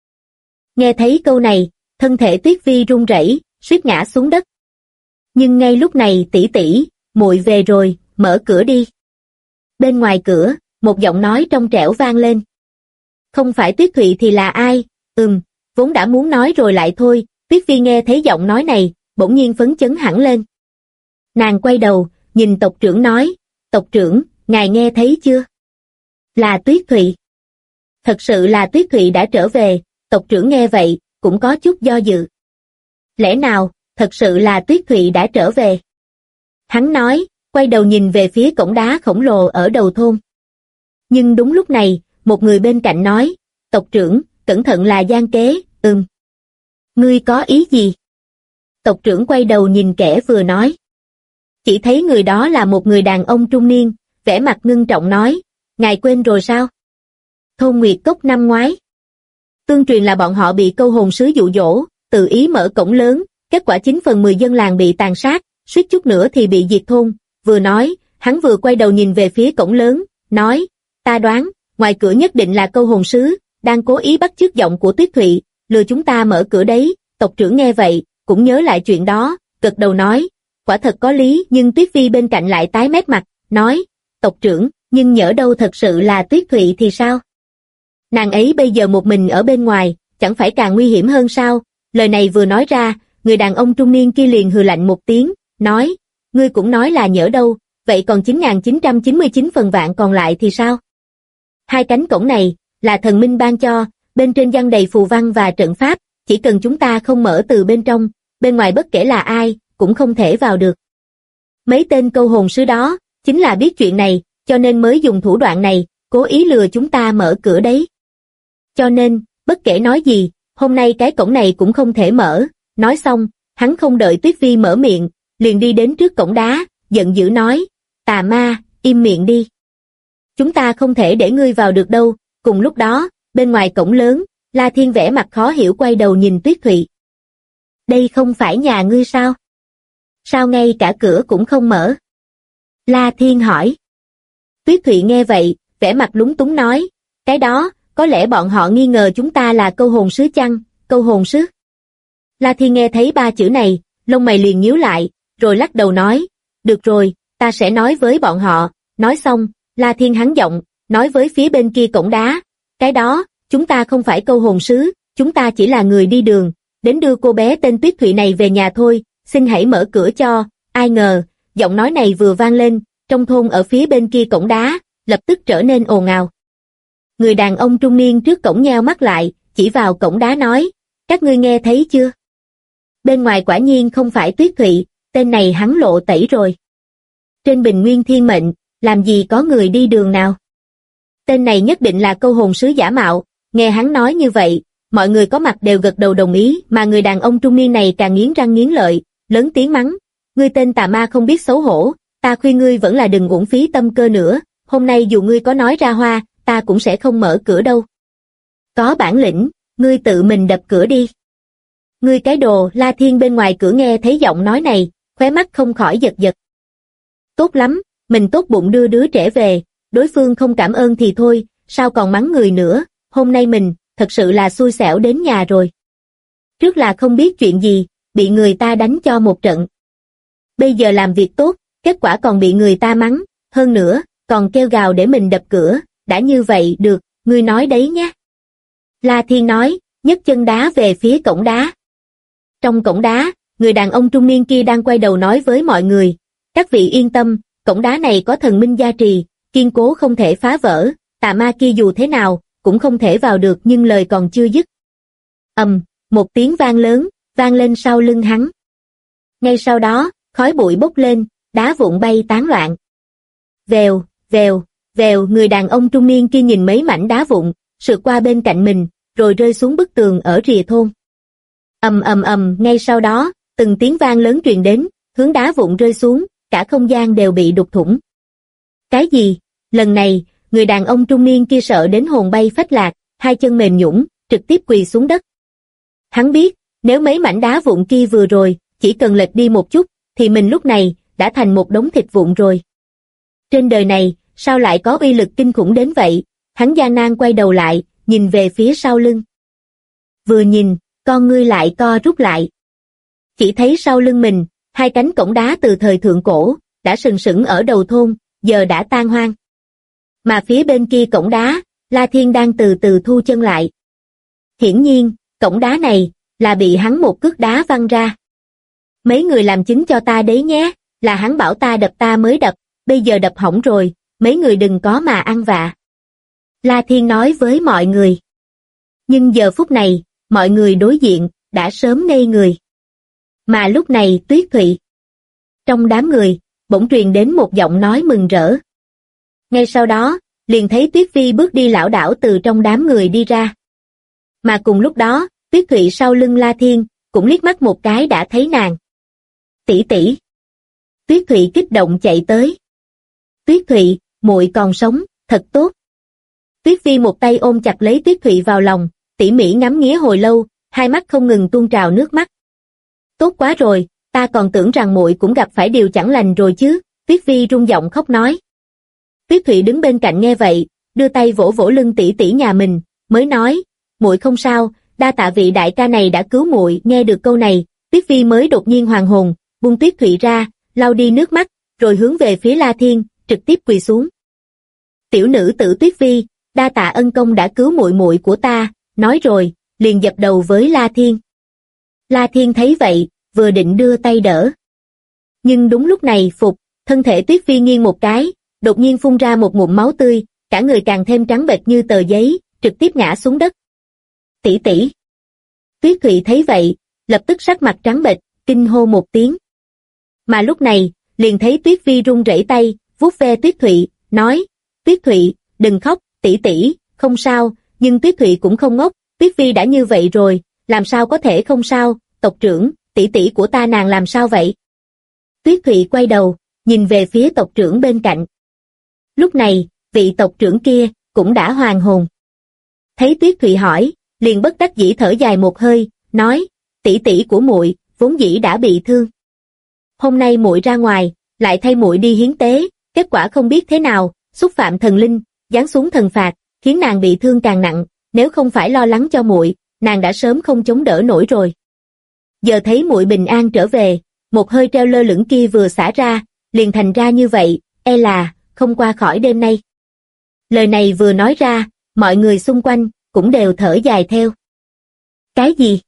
Nghe thấy câu này, thân thể Tuyết Vi run rẩy, suýt ngã xuống đất. Nhưng ngay lúc này tỷ tỷ, muội về rồi, mở cửa đi. Bên ngoài cửa, một giọng nói trong trẻo vang lên. Không phải Tuyết Thụy thì là ai? Vốn đã muốn nói rồi lại thôi. Tuyết Vi nghe thấy giọng nói này, bỗng nhiên phấn chấn hẳn lên. Nàng quay đầu, nhìn tộc trưởng nói, tộc trưởng, ngài nghe thấy chưa? Là Tuyết Thụy. Thật sự là Tuyết Thụy đã trở về. Tộc trưởng nghe vậy, cũng có chút do dự. Lẽ nào, thật sự là Tuyết Thụy đã trở về? Hắn nói, quay đầu nhìn về phía cổng đá khổng lồ ở đầu thôn. Nhưng đúng lúc này, một người bên cạnh nói, tộc trưởng, cẩn thận là gian kế. Ngươi có ý gì? Tộc trưởng quay đầu nhìn kẻ vừa nói. Chỉ thấy người đó là một người đàn ông trung niên, vẻ mặt ngưng trọng nói, ngài quên rồi sao? Thôn Nguyệt Cốc năm ngoái. Tương truyền là bọn họ bị câu hồn sứ dụ dỗ, tự ý mở cổng lớn, kết quả 9/10 dân làng bị tàn sát, suýt chút nữa thì bị diệt thôn. Vừa nói, hắn vừa quay đầu nhìn về phía cổng lớn, nói, ta đoán, ngoài cửa nhất định là câu hồn sứ, đang cố ý bắt chước giọng của Tuyết Thụy, lừa chúng ta mở cửa đấy. Tộc trưởng nghe vậy, cũng nhớ lại chuyện đó, gật đầu nói, quả thật có lý. Nhưng Tuyết Vi bên cạnh lại tái mét mặt, nói, tộc trưởng, nhưng nhỡ đâu thật sự là Tuyết Thụy thì sao? Nàng ấy bây giờ một mình ở bên ngoài, chẳng phải càng nguy hiểm hơn sao? Lời này vừa nói ra, người đàn ông trung niên kia liền hừ lạnh một tiếng, nói, ngươi cũng nói là nhỡ đâu, vậy còn 9.999 phần vạn còn lại thì sao? Hai cánh cổng này, là thần minh ban cho, bên trên giăng đầy phù văn và trận pháp, chỉ cần chúng ta không mở từ bên trong, bên ngoài bất kể là ai, cũng không thể vào được. Mấy tên câu hồn sứ đó, chính là biết chuyện này, cho nên mới dùng thủ đoạn này, cố ý lừa chúng ta mở cửa đấy. Cho nên, bất kể nói gì, hôm nay cái cổng này cũng không thể mở. Nói xong, hắn không đợi Tuyết Phi mở miệng, liền đi đến trước cổng đá, giận dữ nói, tà ma, im miệng đi. Chúng ta không thể để ngươi vào được đâu. Cùng lúc đó, bên ngoài cổng lớn, La Thiên vẻ mặt khó hiểu quay đầu nhìn Tuyết Thụy. Đây không phải nhà ngươi sao? Sao ngay cả cửa cũng không mở? La Thiên hỏi. Tuyết Thụy nghe vậy, vẻ mặt lúng túng nói, cái đó, có lẽ bọn họ nghi ngờ chúng ta là câu hồn sứ chăng, câu hồn sứ? La Thiên nghe thấy ba chữ này, lông mày liền nhíu lại, rồi lắc đầu nói, được rồi, ta sẽ nói với bọn họ. Nói xong, La Thiên hắn giọng, nói với phía bên kia cổng đá, cái đó, chúng ta không phải câu hồn sứ, chúng ta chỉ là người đi đường, đến đưa cô bé tên Tuyết Thụy này về nhà thôi, xin hãy mở cửa cho. Ai ngờ, giọng nói này vừa vang lên, trong thôn ở phía bên kia cổng đá, lập tức trở nên ồn ào. Người đàn ông trung niên trước cổng nheo mắt lại, chỉ vào cổng đá nói, các ngươi nghe thấy chưa? Bên ngoài quả nhiên không phải Tuyết Thụy, tên này hắn lộ tẩy rồi. Trên bình nguyên thiên mệnh, làm gì có người đi đường nào? Tên này nhất định là câu hồn sứ giả mạo. Nghe hắn nói như vậy, mọi người có mặt đều gật đầu đồng ý, mà người đàn ông trung niên này càng nghiến răng nghiến lợi, lớn tiếng mắng, ngươi tên tà ma không biết xấu hổ, ta khuyên ngươi vẫn là đừng uổng phí tâm cơ nữa, hôm nay dù ngươi có nói ra hoa, ta cũng sẽ không mở cửa đâu. Có bản lĩnh, ngươi tự mình đập cửa đi. Ngươi cái đồ. La Thiên bên ngoài cửa nghe thấy giọng nói này, khóe mắt không khỏi giật giật. Tốt lắm, mình tốt bụng đưa đứa trẻ về, đối phương không cảm ơn thì thôi, sao còn mắng người nữa, hôm nay mình, thật sự là xui xẻo đến nhà rồi. Trước là không biết chuyện gì, bị người ta đánh cho một trận. Bây giờ làm việc tốt, kết quả còn bị người ta mắng, hơn nữa, còn kêu gào để mình đập cửa, đã như vậy được, ngươi nói đấy nhé. La Thiên nói, nhấc chân đá về phía cổng đá. Trong cổng đá, người đàn ông trung niên kia đang quay đầu nói với mọi người, các vị yên tâm, cổng đá này có thần minh gia trì, kiên cố không thể phá vỡ, tà ma kia dù thế nào, cũng không thể vào được. Nhưng lời còn chưa dứt. Một tiếng vang lớn, vang lên sau lưng hắn. Ngay sau đó, khói bụi bốc lên, đá vụn bay tán loạn. Vèo, vèo, vèo, người đàn ông trung niên kia nhìn mấy mảnh đá vụn, sượt qua bên cạnh mình, rồi rơi xuống bức tường ở rìa thôn. Ngay sau đó, từng tiếng vang lớn truyền đến, hướng đá vụn rơi xuống, cả không gian đều bị đục thủng. Cái gì? Lần này, người đàn ông trung niên kia sợ đến hồn bay phách lạc, hai chân mềm nhũn, trực tiếp quỳ xuống đất. Hắn biết, nếu mấy mảnh đá vụn kia vừa rồi, chỉ cần lệch đi một chút, thì mình lúc này, đã thành một đống thịt vụn rồi. Trên đời này, sao lại có uy lực kinh khủng đến vậy? Hắn gian nan quay đầu lại, nhìn về phía sau lưng. Vừa nhìn, con ngươi lại co rút lại. Chỉ thấy sau lưng mình, hai cánh cổng đá từ thời thượng cổ, đã sừng sững ở đầu thôn, giờ đã tan hoang. Mà phía bên kia cổng đá, La Thiên đang từ từ thu chân lại. Hiển nhiên, cổng đá này, là bị hắn một cước đá văng ra. Mấy người làm chứng cho ta đấy nhé, là hắn bảo ta đập ta mới đập, bây giờ đập hỏng rồi, mấy người đừng có mà ăn vạ. La Thiên nói với mọi người. Nhưng giờ phút này, mọi người đối diện, đã sớm ngây người. Mà lúc này Tuyết Thụy. Trong đám người, bỗng truyền đến một giọng nói mừng rỡ. Ngay sau đó, liền thấy Tuyết Phi bước đi lảo đảo từ trong đám người đi ra. Mà cùng lúc đó, Tuyết Thụy sau lưng La Thiên, cũng liếc mắt một cái đã thấy nàng. Tỷ tỷ. Tuyết Thụy kích động chạy tới. Tuyết Thụy, muội còn sống, thật tốt. Tuyết Phi một tay ôm chặt lấy Tuyết Thụy vào lòng, tỉ mỉ ngắm nghía hồi lâu, hai mắt không ngừng tuôn trào nước mắt. Tốt quá rồi, ta còn tưởng rằng muội cũng gặp phải điều chẳng lành rồi chứ, Tuyết Phi run giọng khóc nói. Tuyết Thụy đứng bên cạnh nghe vậy, đưa tay vỗ vỗ lưng tỷ tỷ nhà mình, mới nói, muội không sao, đa tạ vị đại ca này đã cứu muội. Nghe được câu này, Tuyết Phi mới đột nhiên hoàn hồn, buông Tuyết Thụy ra, lau đi nước mắt, rồi hướng về phía La Thiên, trực tiếp quỳ xuống. Tiểu nữ tử Tuyết Phi, đa tạ ân công đã cứu muội muội của ta, nói rồi, liền dập đầu với La Thiên. La Thiên thấy vậy, vừa định đưa tay đỡ. Nhưng đúng lúc này thân thể Tuyết Phi nghiêng một cái, đột nhiên phun ra một ngụm máu tươi, cả người càng thêm trắng bệch như tờ giấy, trực tiếp ngã xuống đất. Tỷ tỷ. Tuyết Thụy thấy vậy, lập tức sắc mặt trắng bệch, kinh hô một tiếng. Mà lúc này, liền thấy Tuyết Phi run rẩy tay, vuốt ve Tuyết Thụy, nói, Tuyết Thụy, đừng khóc, tỷ tỷ, không sao. Nhưng Tuyết Thụy cũng không ngốc, Tuyết Phi đã như vậy rồi, làm sao có thể không sao, tộc trưởng, tỷ tỷ của ta nàng làm sao vậy? Tuyết Thụy quay đầu, nhìn về phía tộc trưởng bên cạnh. Lúc này, vị tộc trưởng kia cũng đã hoàn hồn. Thấy Tuyết Thụy hỏi, liền bất đắc dĩ thở dài một hơi, nói, tỷ tỷ của muội vốn dĩ đã bị thương. Hôm nay muội ra ngoài, lại thay muội đi hiến tế, kết quả không biết thế nào, xúc phạm thần linh, giáng xuống thần phạt, khiến nàng bị thương càng nặng, nếu không phải lo lắng cho muội, nàng đã sớm không chống đỡ nổi rồi. Giờ thấy muội bình an trở về, một hơi treo lơ lửng kia vừa xả ra, liền thành ra như vậy, e là không qua khỏi đêm nay. Lời này vừa nói ra, mọi người xung quanh cũng đều thở dài theo. Cái gì?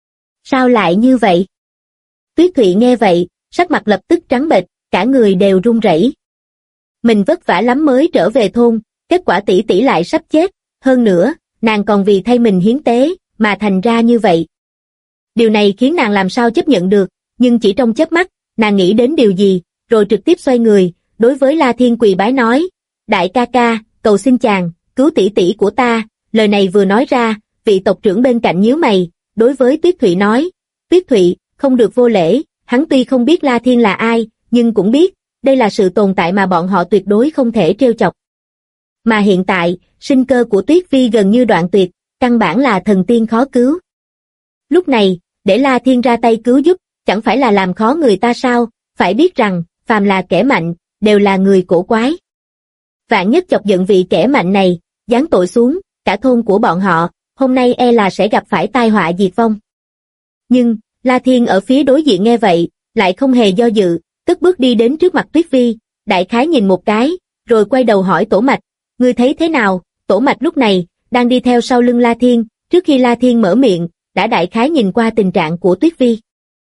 Sao lại như vậy? Tuyết Thụy nghe vậy, sắc mặt lập tức trắng bệch, cả người đều run rẩy. Mình vất vả lắm mới trở về thôn, kết quả tỷ tỷ lại sắp chết, hơn nữa, nàng còn vì thay mình hiến tế, mà thành ra như vậy. Điều này khiến nàng làm sao chấp nhận được, nhưng chỉ trong chớp mắt, nàng nghĩ đến điều gì, rồi trực tiếp xoay người, đối với La Thiên quỳ bái nói, đại ca ca, cầu xin chàng, cứu tỷ tỷ của ta. Lời này vừa nói ra, vị tộc trưởng bên cạnh nhíu mày, đối với Tuyết Thụy nói, Tuyết Thụy, không được vô lễ, hắn tuy không biết La Thiên là ai, nhưng cũng biết, đây là sự tồn tại mà bọn họ tuyệt đối không thể trêu chọc. Mà hiện tại, sinh cơ của Tuyết Vi gần như đoạn tuyệt, căn bản là thần tiên khó cứu. Lúc này, để La Thiên ra tay cứu giúp, chẳng phải là làm khó người ta sao, phải biết rằng, phàm là kẻ mạnh, đều là người cổ quái. Vạn nhất chọc giận vị kẻ mạnh này, giáng tội xuống, cả thôn của bọn họ, hôm nay e là sẽ gặp phải tai họa diệt vong. Nhưng, La Thiên ở phía đối diện nghe vậy, lại không hề do dự, cất bước đi đến trước mặt Tuyết Vi, đại khái nhìn một cái, rồi quay đầu hỏi Tổ Mạch, ngươi thấy thế nào? Tổ Mạch lúc này, đang đi theo sau lưng La Thiên, trước khi La Thiên mở miệng, đã đại khái nhìn qua tình trạng của Tuyết Vi.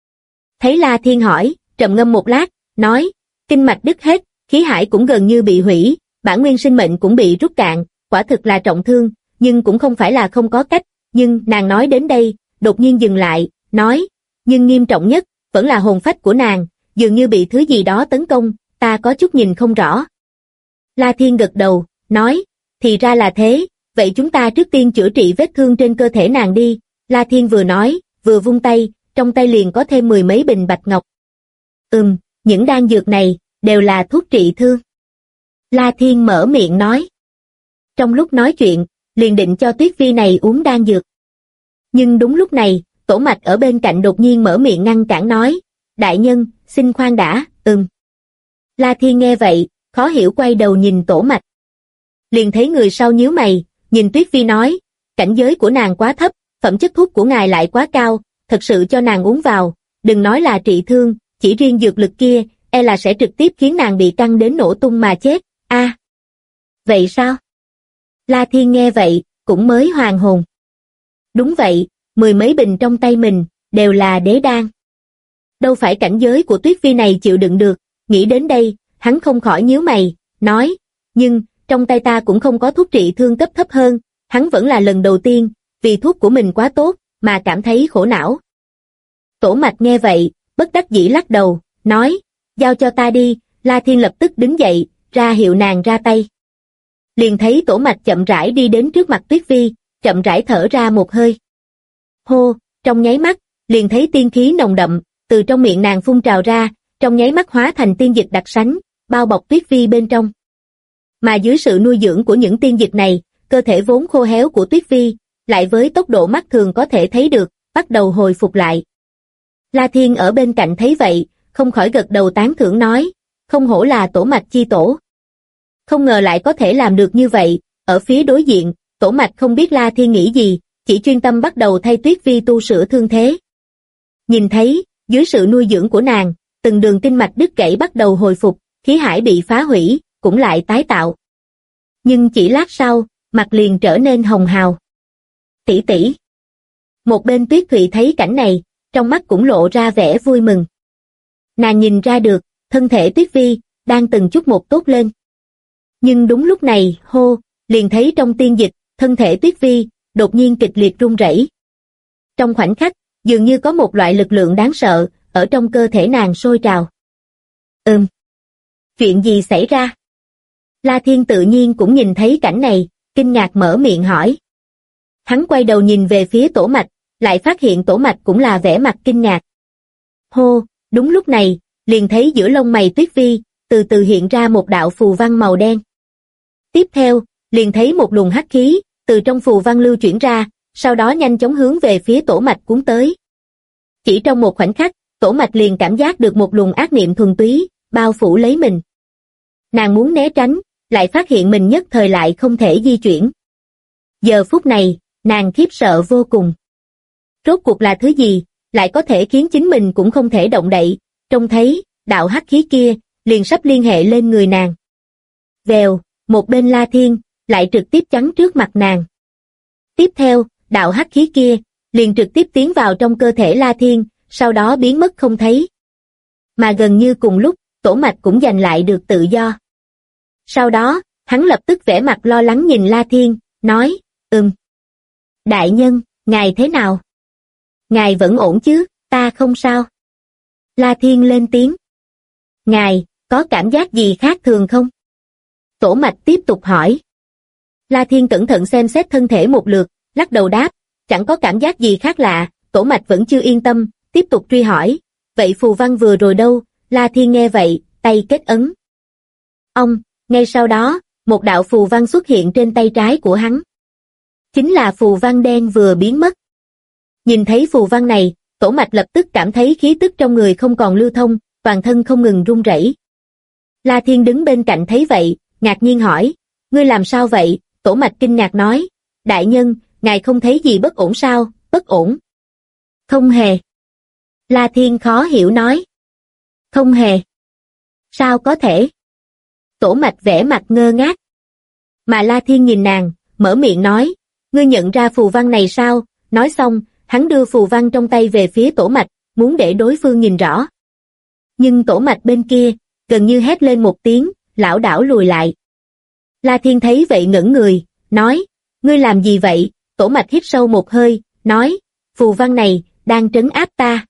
Thấy La Thiên hỏi, trầm ngâm một lát, nói, kinh mạch đứt hết, khí hải cũng gần như bị hủy, bản nguyên sinh mệnh cũng bị rút cạn, quả thực là trọng thương, nhưng cũng không phải là không có cách, nhưng nàng nói đến đây, đột nhiên dừng lại, nói, nhưng nghiêm trọng nhất, vẫn là hồn phách của nàng, dường như bị thứ gì đó tấn công, ta có chút nhìn không rõ. La Thiên gật đầu, nói, thì ra là thế, vậy chúng ta trước tiên chữa trị vết thương trên cơ thể nàng đi. La Thiên vừa nói, vừa vung tay, trong tay liền có thêm 10 mấy bình bạch ngọc. Những đan dược này, đều là thuốc trị thương. La Thiên mở miệng nói. Trong lúc nói chuyện, liền định cho Tuyết Vi này uống đan dược. Nhưng đúng lúc này, Tổ Mạch ở bên cạnh đột nhiên mở miệng ngăn cản nói, đại nhân, xin khoan đã, La Thiên nghe vậy, khó hiểu quay đầu nhìn Tổ Mạch. Liền thấy người sau nhíu mày, nhìn Tuyết Vi nói, cảnh giới của nàng quá thấp, phẩm chất thuốc của ngài lại quá cao, thật sự cho nàng uống vào, đừng nói là trị thương, chỉ riêng dược lực kia, e là sẽ trực tiếp khiến nàng bị căng đến nổ tung mà chết. Vậy sao? La Thiên nghe vậy, cũng mới hoàn hồn. Đúng vậy, 10 mấy bình trong tay mình, đều là đế đan. Đâu phải cảnh giới của Tuyết Vi này chịu đựng được, nghĩ đến đây, hắn không khỏi nhíu mày, nói, nhưng, trong tay ta cũng không có thuốc trị thương cấp thấp hơn, hắn vẫn là lần đầu tiên, vì thuốc của mình quá tốt, mà cảm thấy khổ não. Tổ Mạch nghe vậy, bất đắc dĩ lắc đầu, nói, giao cho ta đi. La Thiên lập tức đứng dậy, ra hiệu nàng ra tay. Liền thấy Tổ Mạch chậm rãi đi đến trước mặt Tuyết Vi, chậm rãi thở ra một hơi. Hô, trong nháy mắt, liền thấy tiên khí nồng đậm, từ trong miệng nàng phun trào ra, trong nháy mắt hóa thành tiên dịch đặc sánh, bao bọc Tuyết Vi bên trong. Mà dưới sự nuôi dưỡng của những tiên dịch này, cơ thể vốn khô héo của Tuyết Vi, lại với tốc độ mắt thường có thể thấy được, bắt đầu hồi phục lại. La Thiên ở bên cạnh thấy vậy, không khỏi gật đầu tán thưởng nói, không hổ là Tổ Mạch chi tổ. Không ngờ lại có thể làm được như vậy, ở phía đối diện, Tổ Mạch không biết La Thiên nghĩ gì, chỉ chuyên tâm bắt đầu thay Tuyết Vi tu sửa thương thế. Nhìn thấy, dưới sự nuôi dưỡng của nàng, từng đường kinh mạch đứt gãy bắt đầu hồi phục, khí hải bị phá hủy, cũng lại tái tạo. Nhưng chỉ lát sau, mặt liền trở nên hồng hào. Tỷ tỷ. Một bên Tuyết Thụy thấy cảnh này, trong mắt cũng lộ ra vẻ vui mừng. Nàng nhìn ra được, thân thể Tuyết Vi đang từng chút một tốt lên. Nhưng đúng lúc này, liền thấy trong tiên dịch, thân thể Tuyết Vi đột nhiên kịch liệt run rẩy. Trong khoảnh khắc, dường như có một loại lực lượng đáng sợ ở trong cơ thể nàng sôi trào. Chuyện gì xảy ra? La Thiên tự nhiên cũng nhìn thấy cảnh này, kinh ngạc mở miệng hỏi. Hắn quay đầu nhìn về phía Tổ Mạch, lại phát hiện Tổ Mạch cũng là vẻ mặt kinh ngạc. Hô, đúng lúc này, liền thấy giữa lông mày Tuyết Vi, từ từ hiện ra một đạo phù văn màu đen. Tiếp theo, liền thấy một luồng hắc khí, từ trong phù văn lưu chuyển ra, sau đó nhanh chóng hướng về phía Tổ Mạch cuốn tới. Chỉ trong một khoảnh khắc, Tổ Mạch liền cảm giác được một luồng ác niệm thuần túy, bao phủ lấy mình. Nàng muốn né tránh, lại phát hiện mình nhất thời lại không thể di chuyển. Giờ phút này, nàng khiếp sợ vô cùng. Rốt cuộc là thứ gì, lại có thể khiến chính mình cũng không thể động đậy, trông thấy, đạo hắc khí kia, liền sắp liên hệ lên người nàng. Vèo, một bên La Thiên, lại trực tiếp chắn trước mặt nàng. Tiếp theo, đạo hắc khí kia, liền trực tiếp tiến vào trong cơ thể La Thiên, sau đó biến mất không thấy. Mà gần như cùng lúc, Tổ Mạch cũng giành lại được tự do. Sau đó, hắn lập tức vẻ mặt lo lắng nhìn La Thiên, nói, Đại nhân, ngài thế nào? Ngài vẫn ổn chứ, ta không sao. La Thiên lên tiếng. Ngài, có cảm giác gì khác thường không? Tổ Mạch tiếp tục hỏi. La Thiên cẩn thận xem xét thân thể một lượt, lắc đầu đáp, chẳng có cảm giác gì khác lạ. Tổ Mạch vẫn chưa yên tâm, tiếp tục truy hỏi. Vậy phù văn vừa rồi đâu? La Thiên nghe vậy, tay kết ấn. Ngay sau đó, một đạo phù văn xuất hiện trên tay trái của hắn. Chính là phù văn đen vừa biến mất. Nhìn thấy phù văn này, Tổ Mạch lập tức cảm thấy khí tức trong người không còn lưu thông, toàn thân không ngừng run rẩy. La Thiên đứng bên cạnh thấy vậy, ngạc nhiên hỏi, ngươi làm sao vậy? Tổ Mạch kinh ngạc nói, đại nhân, ngài không thấy gì bất ổn sao? Bất ổn? Không hề. La Thiên khó hiểu nói. Không hề. Sao có thể? Tổ Mạch vẻ mặt ngơ ngác. Mà La Thiên nhìn nàng, mở miệng nói, ngươi nhận ra phù văn này sao? Nói xong, hắn đưa phù văn trong tay về phía Tổ Mạch, muốn để đối phương nhìn rõ. Nhưng Tổ Mạch bên kia, gần như hét lên một tiếng, lảo đảo lùi lại. La Thiên thấy vậy ngẩn người, nói, ngươi làm gì vậy? Tổ Mạch hít sâu một hơi, nói, phù văn này, đang trấn áp ta.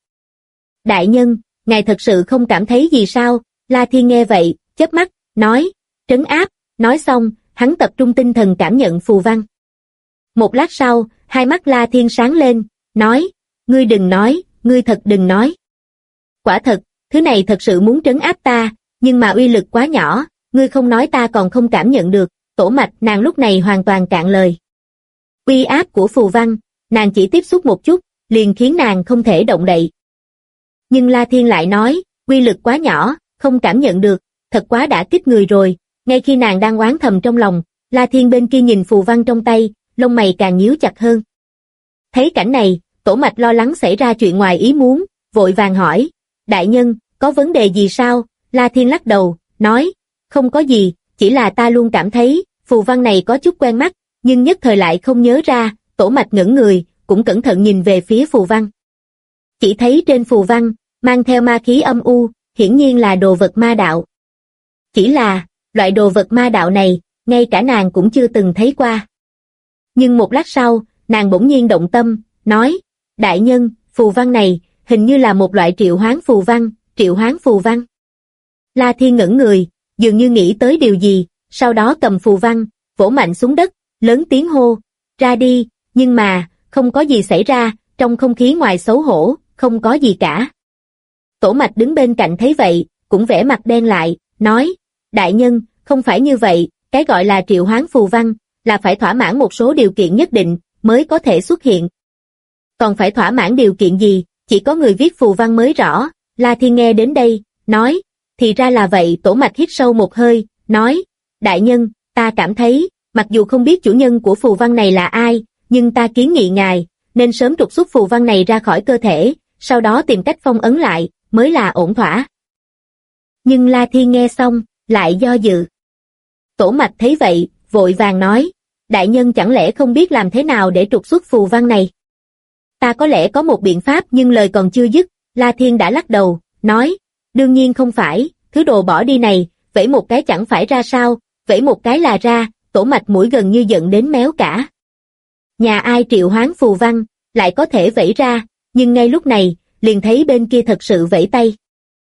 Đại nhân, ngài thật sự không cảm thấy gì sao? La Thiên nghe vậy, chớp mắt, nói, trấn áp, nói xong, hắn tập trung tinh thần cảm nhận phù văn. Một lát sau, hai mắt La Thiên sáng lên, nói, ngươi đừng nói, ngươi thật đừng nói. Quả thật, thứ này thật sự muốn trấn áp ta, nhưng mà uy lực quá nhỏ, ngươi không nói ta còn không cảm nhận được. Tổ Mạch nàng lúc này hoàn toàn cạn lời. Uy áp của phù văn, nàng chỉ tiếp xúc một chút, liền khiến nàng không thể động đậy. Nhưng La Thiên lại nói, uy lực quá nhỏ, không cảm nhận được, thật quá đả kích người rồi. Ngay khi nàng đang oán thầm trong lòng, La Thiên bên kia nhìn phù văn trong tay, lông mày càng nhíu chặt hơn. Thấy cảnh này, Tổ Mạch lo lắng xảy ra chuyện ngoài ý muốn, vội vàng hỏi, đại nhân, có vấn đề gì sao? La Thiên lắc đầu, nói, không có gì, chỉ là ta luôn cảm thấy, phù văn này có chút quen mắt, nhưng nhất thời lại không nhớ ra. Tổ Mạch ngẩn người, cũng cẩn thận nhìn về phía phù văn. Chỉ thấy trên phù văn, mang theo ma khí âm u, hiển nhiên là đồ vật ma đạo. Chỉ là, loại đồ vật ma đạo này, ngay cả nàng cũng chưa từng thấy qua. Nhưng một lát sau, nàng bỗng nhiên động tâm, nói, đại nhân, phù văn này, hình như là một loại triệu hoán phù văn, triệu hoán phù văn. La Thiên ngẩn người, dường như nghĩ tới điều gì, sau đó cầm phù văn, vỗ mạnh xuống đất, lớn tiếng hô, ra đi, nhưng mà, không có gì xảy ra, trong không khí ngoài xấu hổ, không có gì cả. Tổ Mạch đứng bên cạnh thấy vậy, cũng vẻ mặt đen lại, nói, đại nhân, không phải như vậy, cái gọi là triệu hoán phù văn, là phải thỏa mãn một số điều kiện nhất định, mới có thể xuất hiện. Còn phải thỏa mãn điều kiện gì, chỉ có người viết phù văn mới rõ. La Thiên nghe đến đây, nói, thì ra là vậy. Tổ Mạch hít sâu một hơi, nói, đại nhân, ta cảm thấy, mặc dù không biết chủ nhân của phù văn này là ai, nhưng ta kiến nghị ngài, nên sớm trục xuất phù văn này ra khỏi cơ thể, sau đó tìm cách phong ấn lại, mới là ổn thỏa. Nhưng La Thiên nghe xong, lại do dự. Tổ Mạch thấy vậy, vội vàng nói, đại nhân chẳng lẽ không biết làm thế nào để trục xuất phù văn này? Ta có lẽ có một biện pháp, nhưng lời còn chưa dứt, La Thiên đã lắc đầu, nói, đương nhiên không phải, thứ đồ bỏ đi này, vẫy một cái chẳng phải ra sao, vẫy một cái là ra. Tổ Mạch mũi gần như giận đến méo cả. Nhà ai triệu hoán phù văn, lại có thể vẫy ra, nhưng ngay lúc này, liền thấy bên kia thật sự vẫy tay.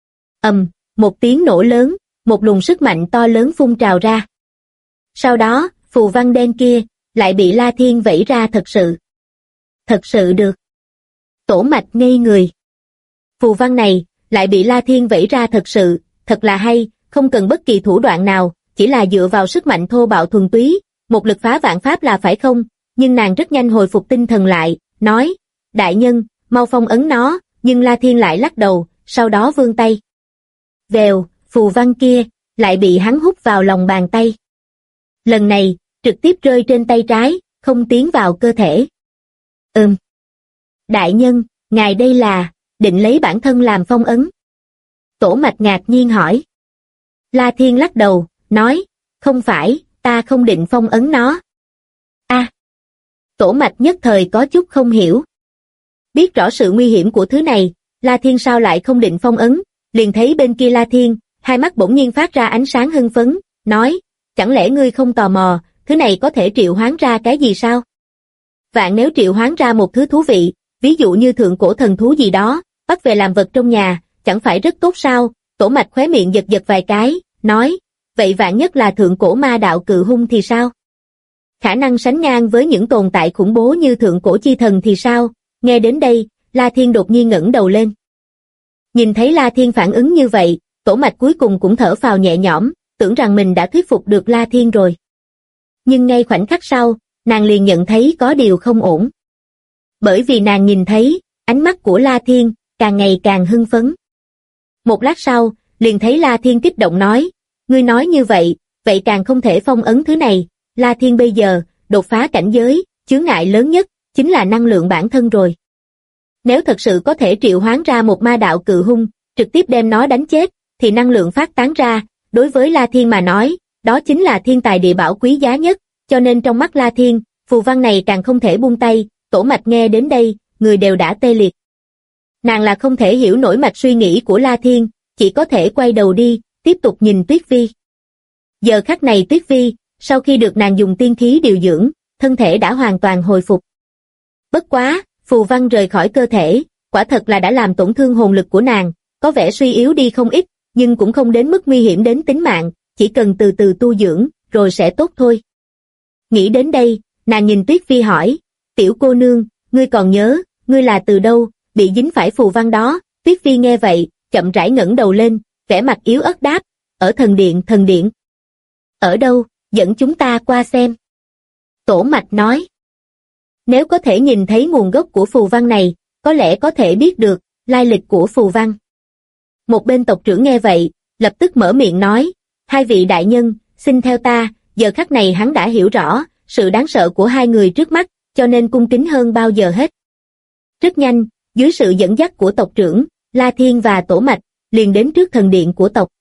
Một tiếng nổ lớn, một luồng sức mạnh to lớn phun trào ra. Sau đó, phù văn đen kia, lại bị La Thiên vẫy ra thật sự. Thật sự được. Tổ Mạch ngây người. Phù văn này, lại bị La Thiên vẫy ra thật là hay, không cần bất kỳ thủ đoạn nào, chỉ là dựa vào sức mạnh thô bạo thuần túy, một lực phá vạn pháp là phải không? Nhưng nàng rất nhanh hồi phục tinh thần lại, nói, đại nhân, mau phong ấn nó, nhưng La Thiên lại lắc đầu, sau đó vươn tay. Vèo, phù văn kia, lại bị hắn hút vào lòng bàn tay. Lần này, trực tiếp rơi trên tay trái, không tiến vào cơ thể. Đại nhân, ngài đây là, định lấy bản thân làm phong ấn. Tổ Mạch ngạc nhiên hỏi. La Thiên lắc đầu, nói, không phải, ta không định phong ấn nó. Tổ Mạch nhất thời có chút không hiểu. Biết rõ sự nguy hiểm của thứ này, La Thiên sao lại không định phong ấn, liền thấy bên kia La Thiên, hai mắt bỗng nhiên phát ra ánh sáng hưng phấn, nói, chẳng lẽ ngươi không tò mò, thứ này có thể triệu hoán ra cái gì sao? Vạn nếu triệu hoán ra một thứ thú vị, ví dụ như thượng cổ thần thú gì đó, bắt về làm vật trong nhà, chẳng phải rất tốt sao? Tổ Mạch khóe miệng giật giật vài cái, nói, vậy vạn nhất là thượng cổ ma đạo cự hung thì sao? Khả năng sánh ngang với những tồn tại khủng bố như thượng cổ chi thần thì sao? Nghe đến đây, La Thiên đột nhiên ngẩng đầu lên. Nhìn thấy La Thiên phản ứng như vậy, Tổ Mạch cuối cùng cũng thở phào nhẹ nhõm, tưởng rằng mình đã thuyết phục được La Thiên rồi. Nhưng ngay khoảnh khắc sau, nàng liền nhận thấy có điều không ổn. Bởi vì nàng nhìn thấy, ánh mắt của La Thiên càng ngày càng hưng phấn. Một lát sau, liền thấy La Thiên kích động nói, ngươi nói như vậy, vậy càng không thể phong ấn thứ này. La Thiên bây giờ, đột phá cảnh giới, chướng ngại lớn nhất, chính là năng lượng bản thân rồi. Nếu thật sự có thể triệu hoán ra một ma đạo cự hung, trực tiếp đem nó đánh chết, thì năng lượng phát tán ra, đối với La Thiên mà nói, đó chính là thiên tài địa bảo quý giá nhất, cho nên trong mắt La Thiên, phù văn này càng không thể buông tay. Tổ Mạch nghe đến đây, người đều đã tê liệt. Nàng là không thể hiểu nổi mạch suy nghĩ của La Thiên, chỉ có thể quay đầu đi, tiếp tục nhìn Tuyết Vi. Giờ khắc này Tuyết Vi, sau khi được nàng dùng tiên khí điều dưỡng, thân thể đã hoàn toàn hồi phục. Bất quá, phù văn rời khỏi cơ thể, quả thật là đã làm tổn thương hồn lực của nàng, có vẻ suy yếu đi không ít, nhưng cũng không đến mức nguy hiểm đến tính mạng, chỉ cần từ từ tu dưỡng, rồi sẽ tốt thôi. Nghĩ đến đây, nàng nhìn Tuyết Vi hỏi, tiểu cô nương, ngươi còn nhớ, ngươi là từ đâu, bị dính phải phù văn đó? Tuyết Vi nghe vậy, chậm rãi ngẩng đầu lên, vẻ mặt yếu ớt đáp, ở thần điện. Ở đâu, dẫn chúng ta qua xem. Tổ Mạch nói, nếu có thể nhìn thấy nguồn gốc của phù văn này, có lẽ có thể biết được lai lịch của phù văn. Một bên tộc trưởng nghe vậy, lập tức mở miệng nói, hai vị đại nhân, xin theo ta. Giờ khắc này hắn đã hiểu rõ sự đáng sợ của hai người trước mắt, cho nên cung kính hơn bao giờ hết. Rất nhanh, dưới sự dẫn dắt của tộc trưởng, La Thiên và Tổ Mạch, liền đến trước thần điện của tộc.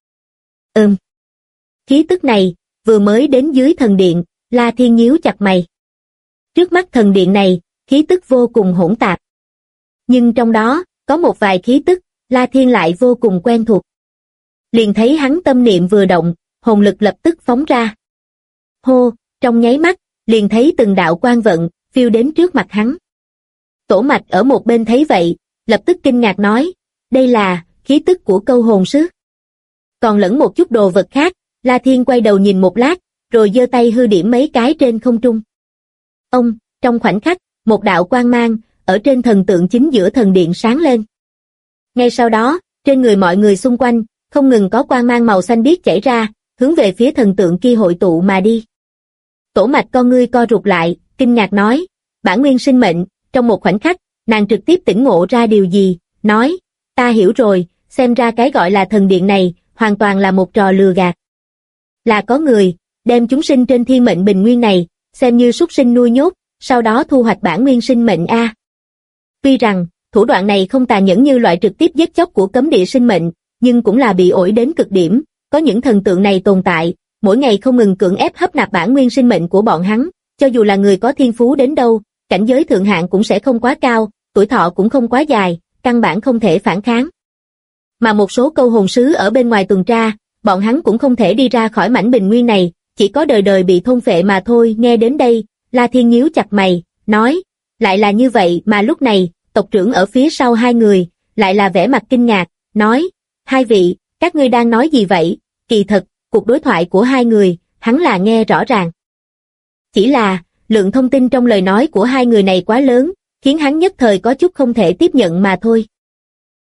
Khí tức này, vừa mới đến dưới thần điện, La Thiên nhíu chặt mày. Trước mắt thần điện này, khí tức vô cùng hỗn tạp. Nhưng trong đó, có một vài khí tức, La Thiên lại vô cùng quen thuộc. Liền thấy hắn tâm niệm vừa động, hồn lực lập tức phóng ra. Hô, trong nháy mắt, liền thấy từng đạo quang vận, phiêu đến trước mặt hắn. Tổ Mạch ở một bên thấy vậy, lập tức kinh ngạc nói, đây là khí tức của câu hồn sứ. Còn lẫn một chút đồ vật khác, La Thiên quay đầu nhìn một lát, rồi giơ tay hư điểm mấy cái trên không trung. Trong khoảnh khắc, một đạo quang mang, ở trên thần tượng chính giữa thần điện sáng lên. Ngay sau đó, trên người mọi người xung quanh, không ngừng có quang mang màu xanh biếc chảy ra, hướng về phía thần tượng kia hội tụ mà đi. Tổ Mạch con ngươi co rụt lại, kinh ngạc nói, bản nguyên sinh mệnh. Trong một khoảnh khắc, nàng trực tiếp tỉnh ngộ ra điều gì, nói, ta hiểu rồi, xem ra cái gọi là thần điện này, hoàn toàn là một trò lừa gạt. Là có người, đem chúng sinh trên thiên mệnh bình nguyên này, xem như súc sinh nuôi nhốt, sau đó thu hoạch bản nguyên sinh mệnh a. Tuy rằng, thủ đoạn này không tàn nhẫn như loại trực tiếp giết chóc của cấm địa sinh mệnh, nhưng cũng là bị ổi đến cực điểm, có những thần tượng này tồn tại, mỗi ngày không ngừng cưỡng ép hấp nạp bản nguyên sinh mệnh của bọn hắn, cho dù là người có thiên phú đến đâu, cảnh giới thượng hạng cũng sẽ không quá cao, tuổi thọ cũng không quá dài, căn bản không thể phản kháng. Mà một số câu hồn sứ ở bên ngoài tuần tra, bọn hắn cũng không thể đi ra khỏi mảnh bình nguyên này, chỉ có đời đời bị thôn phệ mà thôi. Nghe đến đây, La Thiên nhíu chặt mày, nói, lại là như vậy. Mà lúc này, tộc trưởng ở phía sau hai người, lại là vẻ mặt kinh ngạc, nói, hai vị, các ngươi đang nói gì vậy? Kỳ thật, cuộc đối thoại của hai người, hắn là nghe rõ ràng. Chỉ là, lượng thông tin trong lời nói của hai người này quá lớn, khiến hắn nhất thời có chút không thể tiếp nhận mà thôi.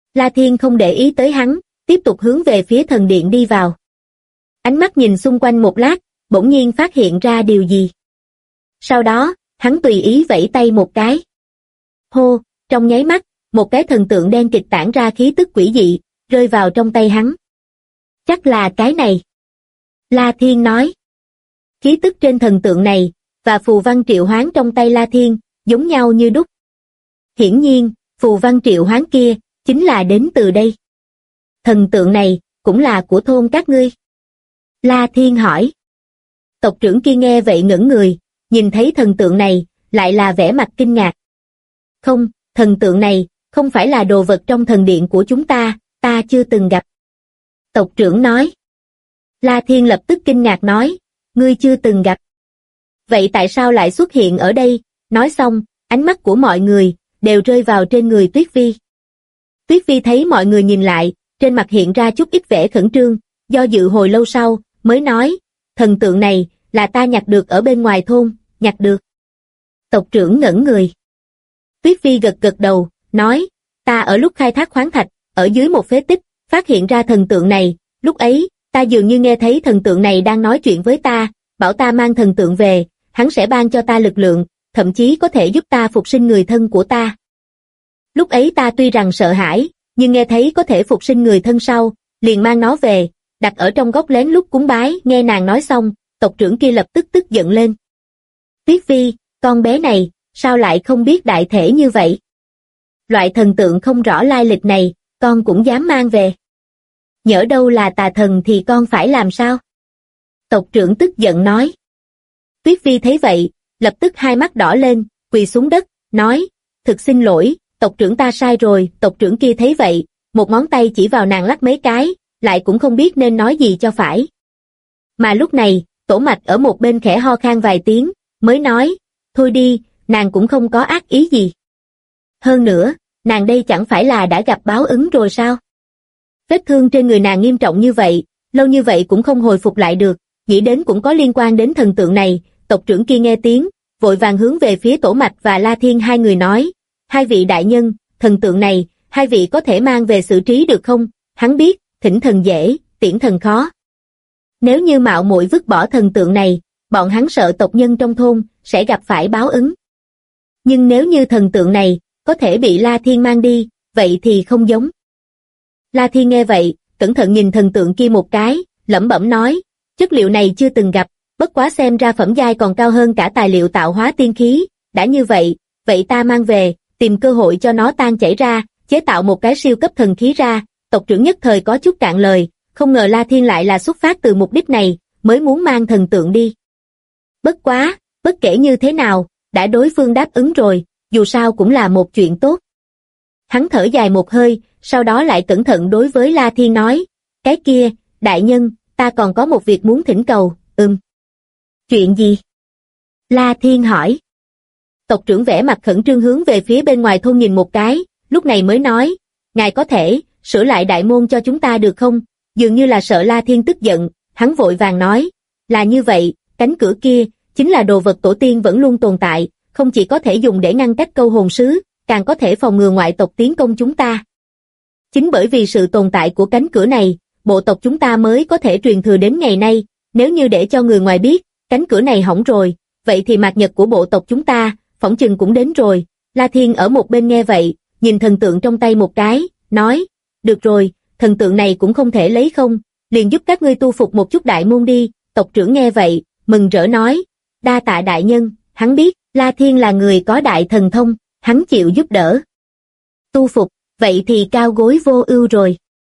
La Thiên không để ý tới hắn, tiếp tục hướng về phía thần điện đi vào. Ánh mắt nhìn xung quanh một lát, bỗng nhiên phát hiện ra điều gì. Sau đó, hắn tùy ý vẫy tay một cái. Hô, trong nháy mắt, một cái thần tượng đen kịt tản ra khí tức quỷ dị, rơi vào trong tay hắn. Chắc là cái này. La Thiên nói. Khí tức trên thần tượng này, và phù văn triệu hoán trong tay La Thiên, giống nhau như đúc. Hiển nhiên, phù văn triệu hoán kia, chính là đến từ đây. Thần tượng này, cũng là của thôn các ngươi. La Thiên hỏi. Tộc trưởng kia nghe vậy ngẩn người, nhìn thấy thần tượng này, lại là vẻ mặt kinh ngạc. Không, thần tượng này, không phải là đồ vật trong thần điện của chúng ta chưa từng gặp. Tộc trưởng nói. La Thiên lập tức kinh ngạc nói, ngươi chưa từng gặp. Vậy tại sao lại xuất hiện ở đây? Nói xong, ánh mắt của mọi người, đều rơi vào trên người Tuyết Vi. Tuyết Vi thấy mọi người nhìn lại, trên mặt hiện ra chút ít vẻ khẩn trương, do dự hồi lâu sau, mới nói, thần tượng này, là ta nhặt được ở bên ngoài thôn, nhặt được. Tộc trưởng ngẩn người. Tuyết Vi gật gật đầu, nói, ta ở lúc khai thác khoáng thạch, ở dưới một phế tích, phát hiện ra thần tượng này, lúc ấy, ta dường như nghe thấy thần tượng này đang nói chuyện với ta, bảo ta mang thần tượng về, hắn sẽ ban cho ta lực lượng, thậm chí có thể giúp ta phục sinh người thân của ta. Lúc ấy ta tuy rằng sợ hãi, nhưng nghe thấy có thể phục sinh người thân sau, liền mang nó về, đặt ở trong góc lén lút cúng bái. Nghe nàng nói xong, tộc trưởng kia lập tức tức giận lên. Tuyết Vi, con bé này, sao lại không biết đại thể như vậy? Loại thần tượng không rõ lai lịch này, con cũng dám mang về. Nhỡ đâu là tà thần thì con phải làm sao? Tộc trưởng tức giận nói. Tuyết Vi thấy vậy, lập tức hai mắt đỏ lên, quỳ xuống đất, nói, thực xin lỗi, tộc trưởng ta sai rồi. Tộc trưởng kia thấy vậy, một ngón tay chỉ vào nàng lắc mấy cái, lại cũng không biết nên nói gì cho phải. Mà lúc này, Tổ Mạch ở một bên khẽ ho khan vài tiếng, mới nói, thôi đi, nàng cũng không có ác ý gì. Hơn nữa, nàng đây chẳng phải là đã gặp báo ứng rồi sao? Vết thương trên người nàng nghiêm trọng như vậy, lâu như vậy cũng không hồi phục lại được, nghĩ đến cũng có liên quan đến thần tượng này. Tộc trưởng kia nghe tiếng, vội vàng hướng về phía Tổ Mạch và La Thiên hai người nói, hai vị đại nhân, thần tượng này, hai vị có thể mang về xử trí được không? Hắn biết, thỉnh thần dễ, tiễn thần khó. Nếu như mạo muội vứt bỏ thần tượng này, bọn hắn sợ tộc nhân trong thôn sẽ gặp phải báo ứng. Nhưng nếu như thần tượng này có thể bị La Thiên mang đi, vậy thì không giống. La Thiên nghe vậy, cẩn thận nhìn thần tượng kia một cái, lẩm bẩm nói, chất liệu này chưa từng gặp, bất quá xem ra phẩm giai còn cao hơn cả tài liệu tạo hóa tiên khí, đã như vậy, vậy ta mang về, tìm cơ hội cho nó tan chảy ra, chế tạo một cái siêu cấp thần khí ra. Tộc trưởng nhất thời có chút cạn lời, không ngờ La Thiên lại là xuất phát từ mục đích này, mới muốn mang thần tượng đi. Bất quá, bất kể như thế nào, đã đối phương đáp ứng rồi, dù sao cũng là một chuyện tốt. Hắn thở dài một hơi, sau đó lại cẩn thận đối với La Thiên nói, cái kia, đại nhân, ta còn có một việc muốn thỉnh cầu. Chuyện gì? La Thiên hỏi. Tộc trưởng vẻ mặt khẩn trương hướng về phía bên ngoài thôn nhìn một cái, lúc này mới nói, ngài có thể sửa lại đại môn cho chúng ta được không? Dường như là sợ La Thiên tức giận, hắn vội vàng nói, là như vậy, cánh cửa kia, chính là đồ vật tổ tiên vẫn luôn tồn tại, không chỉ có thể dùng để ngăn cách câu hồn sứ, càng có thể phòng ngừa ngoại tộc tiến công chúng ta. Chính bởi vì sự tồn tại của cánh cửa này, bộ tộc chúng ta mới có thể truyền thừa đến ngày nay, nếu như để cho người ngoài biết, cánh cửa này hỏng rồi, vậy thì mạt nhật của bộ tộc chúng ta, phỏng chừng cũng đến rồi. La Thiên ở một bên nghe vậy, nhìn thần tượng trong tay một cái, nói, được rồi, thần tượng này cũng không thể lấy không, liền giúp các ngươi tu phục một chút đại môn đi. Tộc trưởng nghe vậy, mừng rỡ nói, đa tạ đại nhân. Hắn biết, La Thiên là người có đại thần thông, hắn chịu giúp đỡ. Tu phục, vậy thì cao gối vô ưu rồi.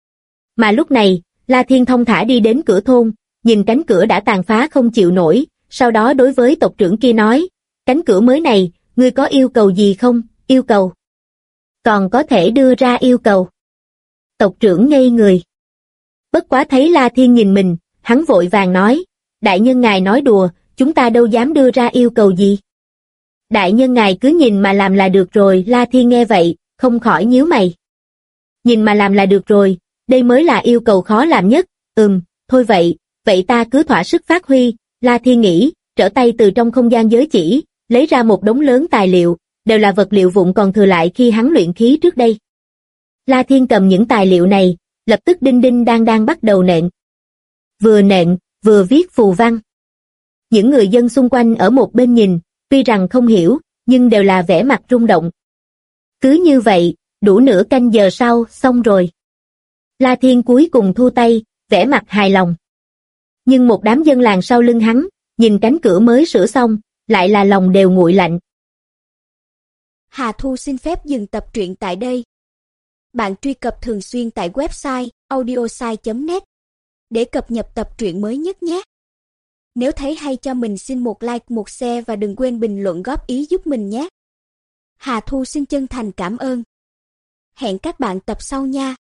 Mà lúc này, La Thiên thong thả đi đến cửa thôn, nhìn cánh cửa đã tàn phá không chịu nổi, sau đó đối với tộc trưởng kia nói, cánh cửa mới này, ngươi có yêu cầu gì không? Yêu cầu? Còn có thể đưa ra yêu cầu. Tộc trưởng ngây người. Bất quá thấy La Thiên nhìn mình, hắn vội vàng nói, đại nhân ngài nói đùa, chúng ta đâu dám đưa ra yêu cầu gì. Đại nhân ngài cứ nhìn mà làm là được rồi. La Thiên nghe vậy, không khỏi nhíu mày. Nhìn mà làm là được rồi, đây mới là yêu cầu khó làm nhất. Thôi vậy ta cứ thỏa sức phát huy. La Thiên nghĩ, trở tay từ trong không gian giới chỉ, lấy ra một đống lớn tài liệu, đều là vật liệu vụn còn thừa lại khi hắn luyện khí trước đây. La Thiên cầm những tài liệu này, lập tức đinh đinh đang bắt đầu nện, vừa viết phù văn. Những người dân xung quanh ở một bên nhìn, tuy rằng không hiểu, nhưng đều là vẻ mặt rung động. Cứ như vậy, đủ nửa canh giờ sau, xong rồi. La Thiên cuối cùng thu tay, vẻ mặt hài lòng. Nhưng một đám dân làng sau lưng hắn, nhìn cánh cửa mới sửa xong, lại là lòng đều nguội lạnh. Hà Thu xin phép dừng tập truyện tại đây. Bạn truy cập thường xuyên tại website audiosai.net để cập nhật tập truyện mới nhất nhé. Nếu thấy hay cho mình xin một like, một share và đừng quên bình luận góp ý giúp mình nhé. Hà Thu xin chân thành cảm ơn. Hẹn các bạn tập sau nha.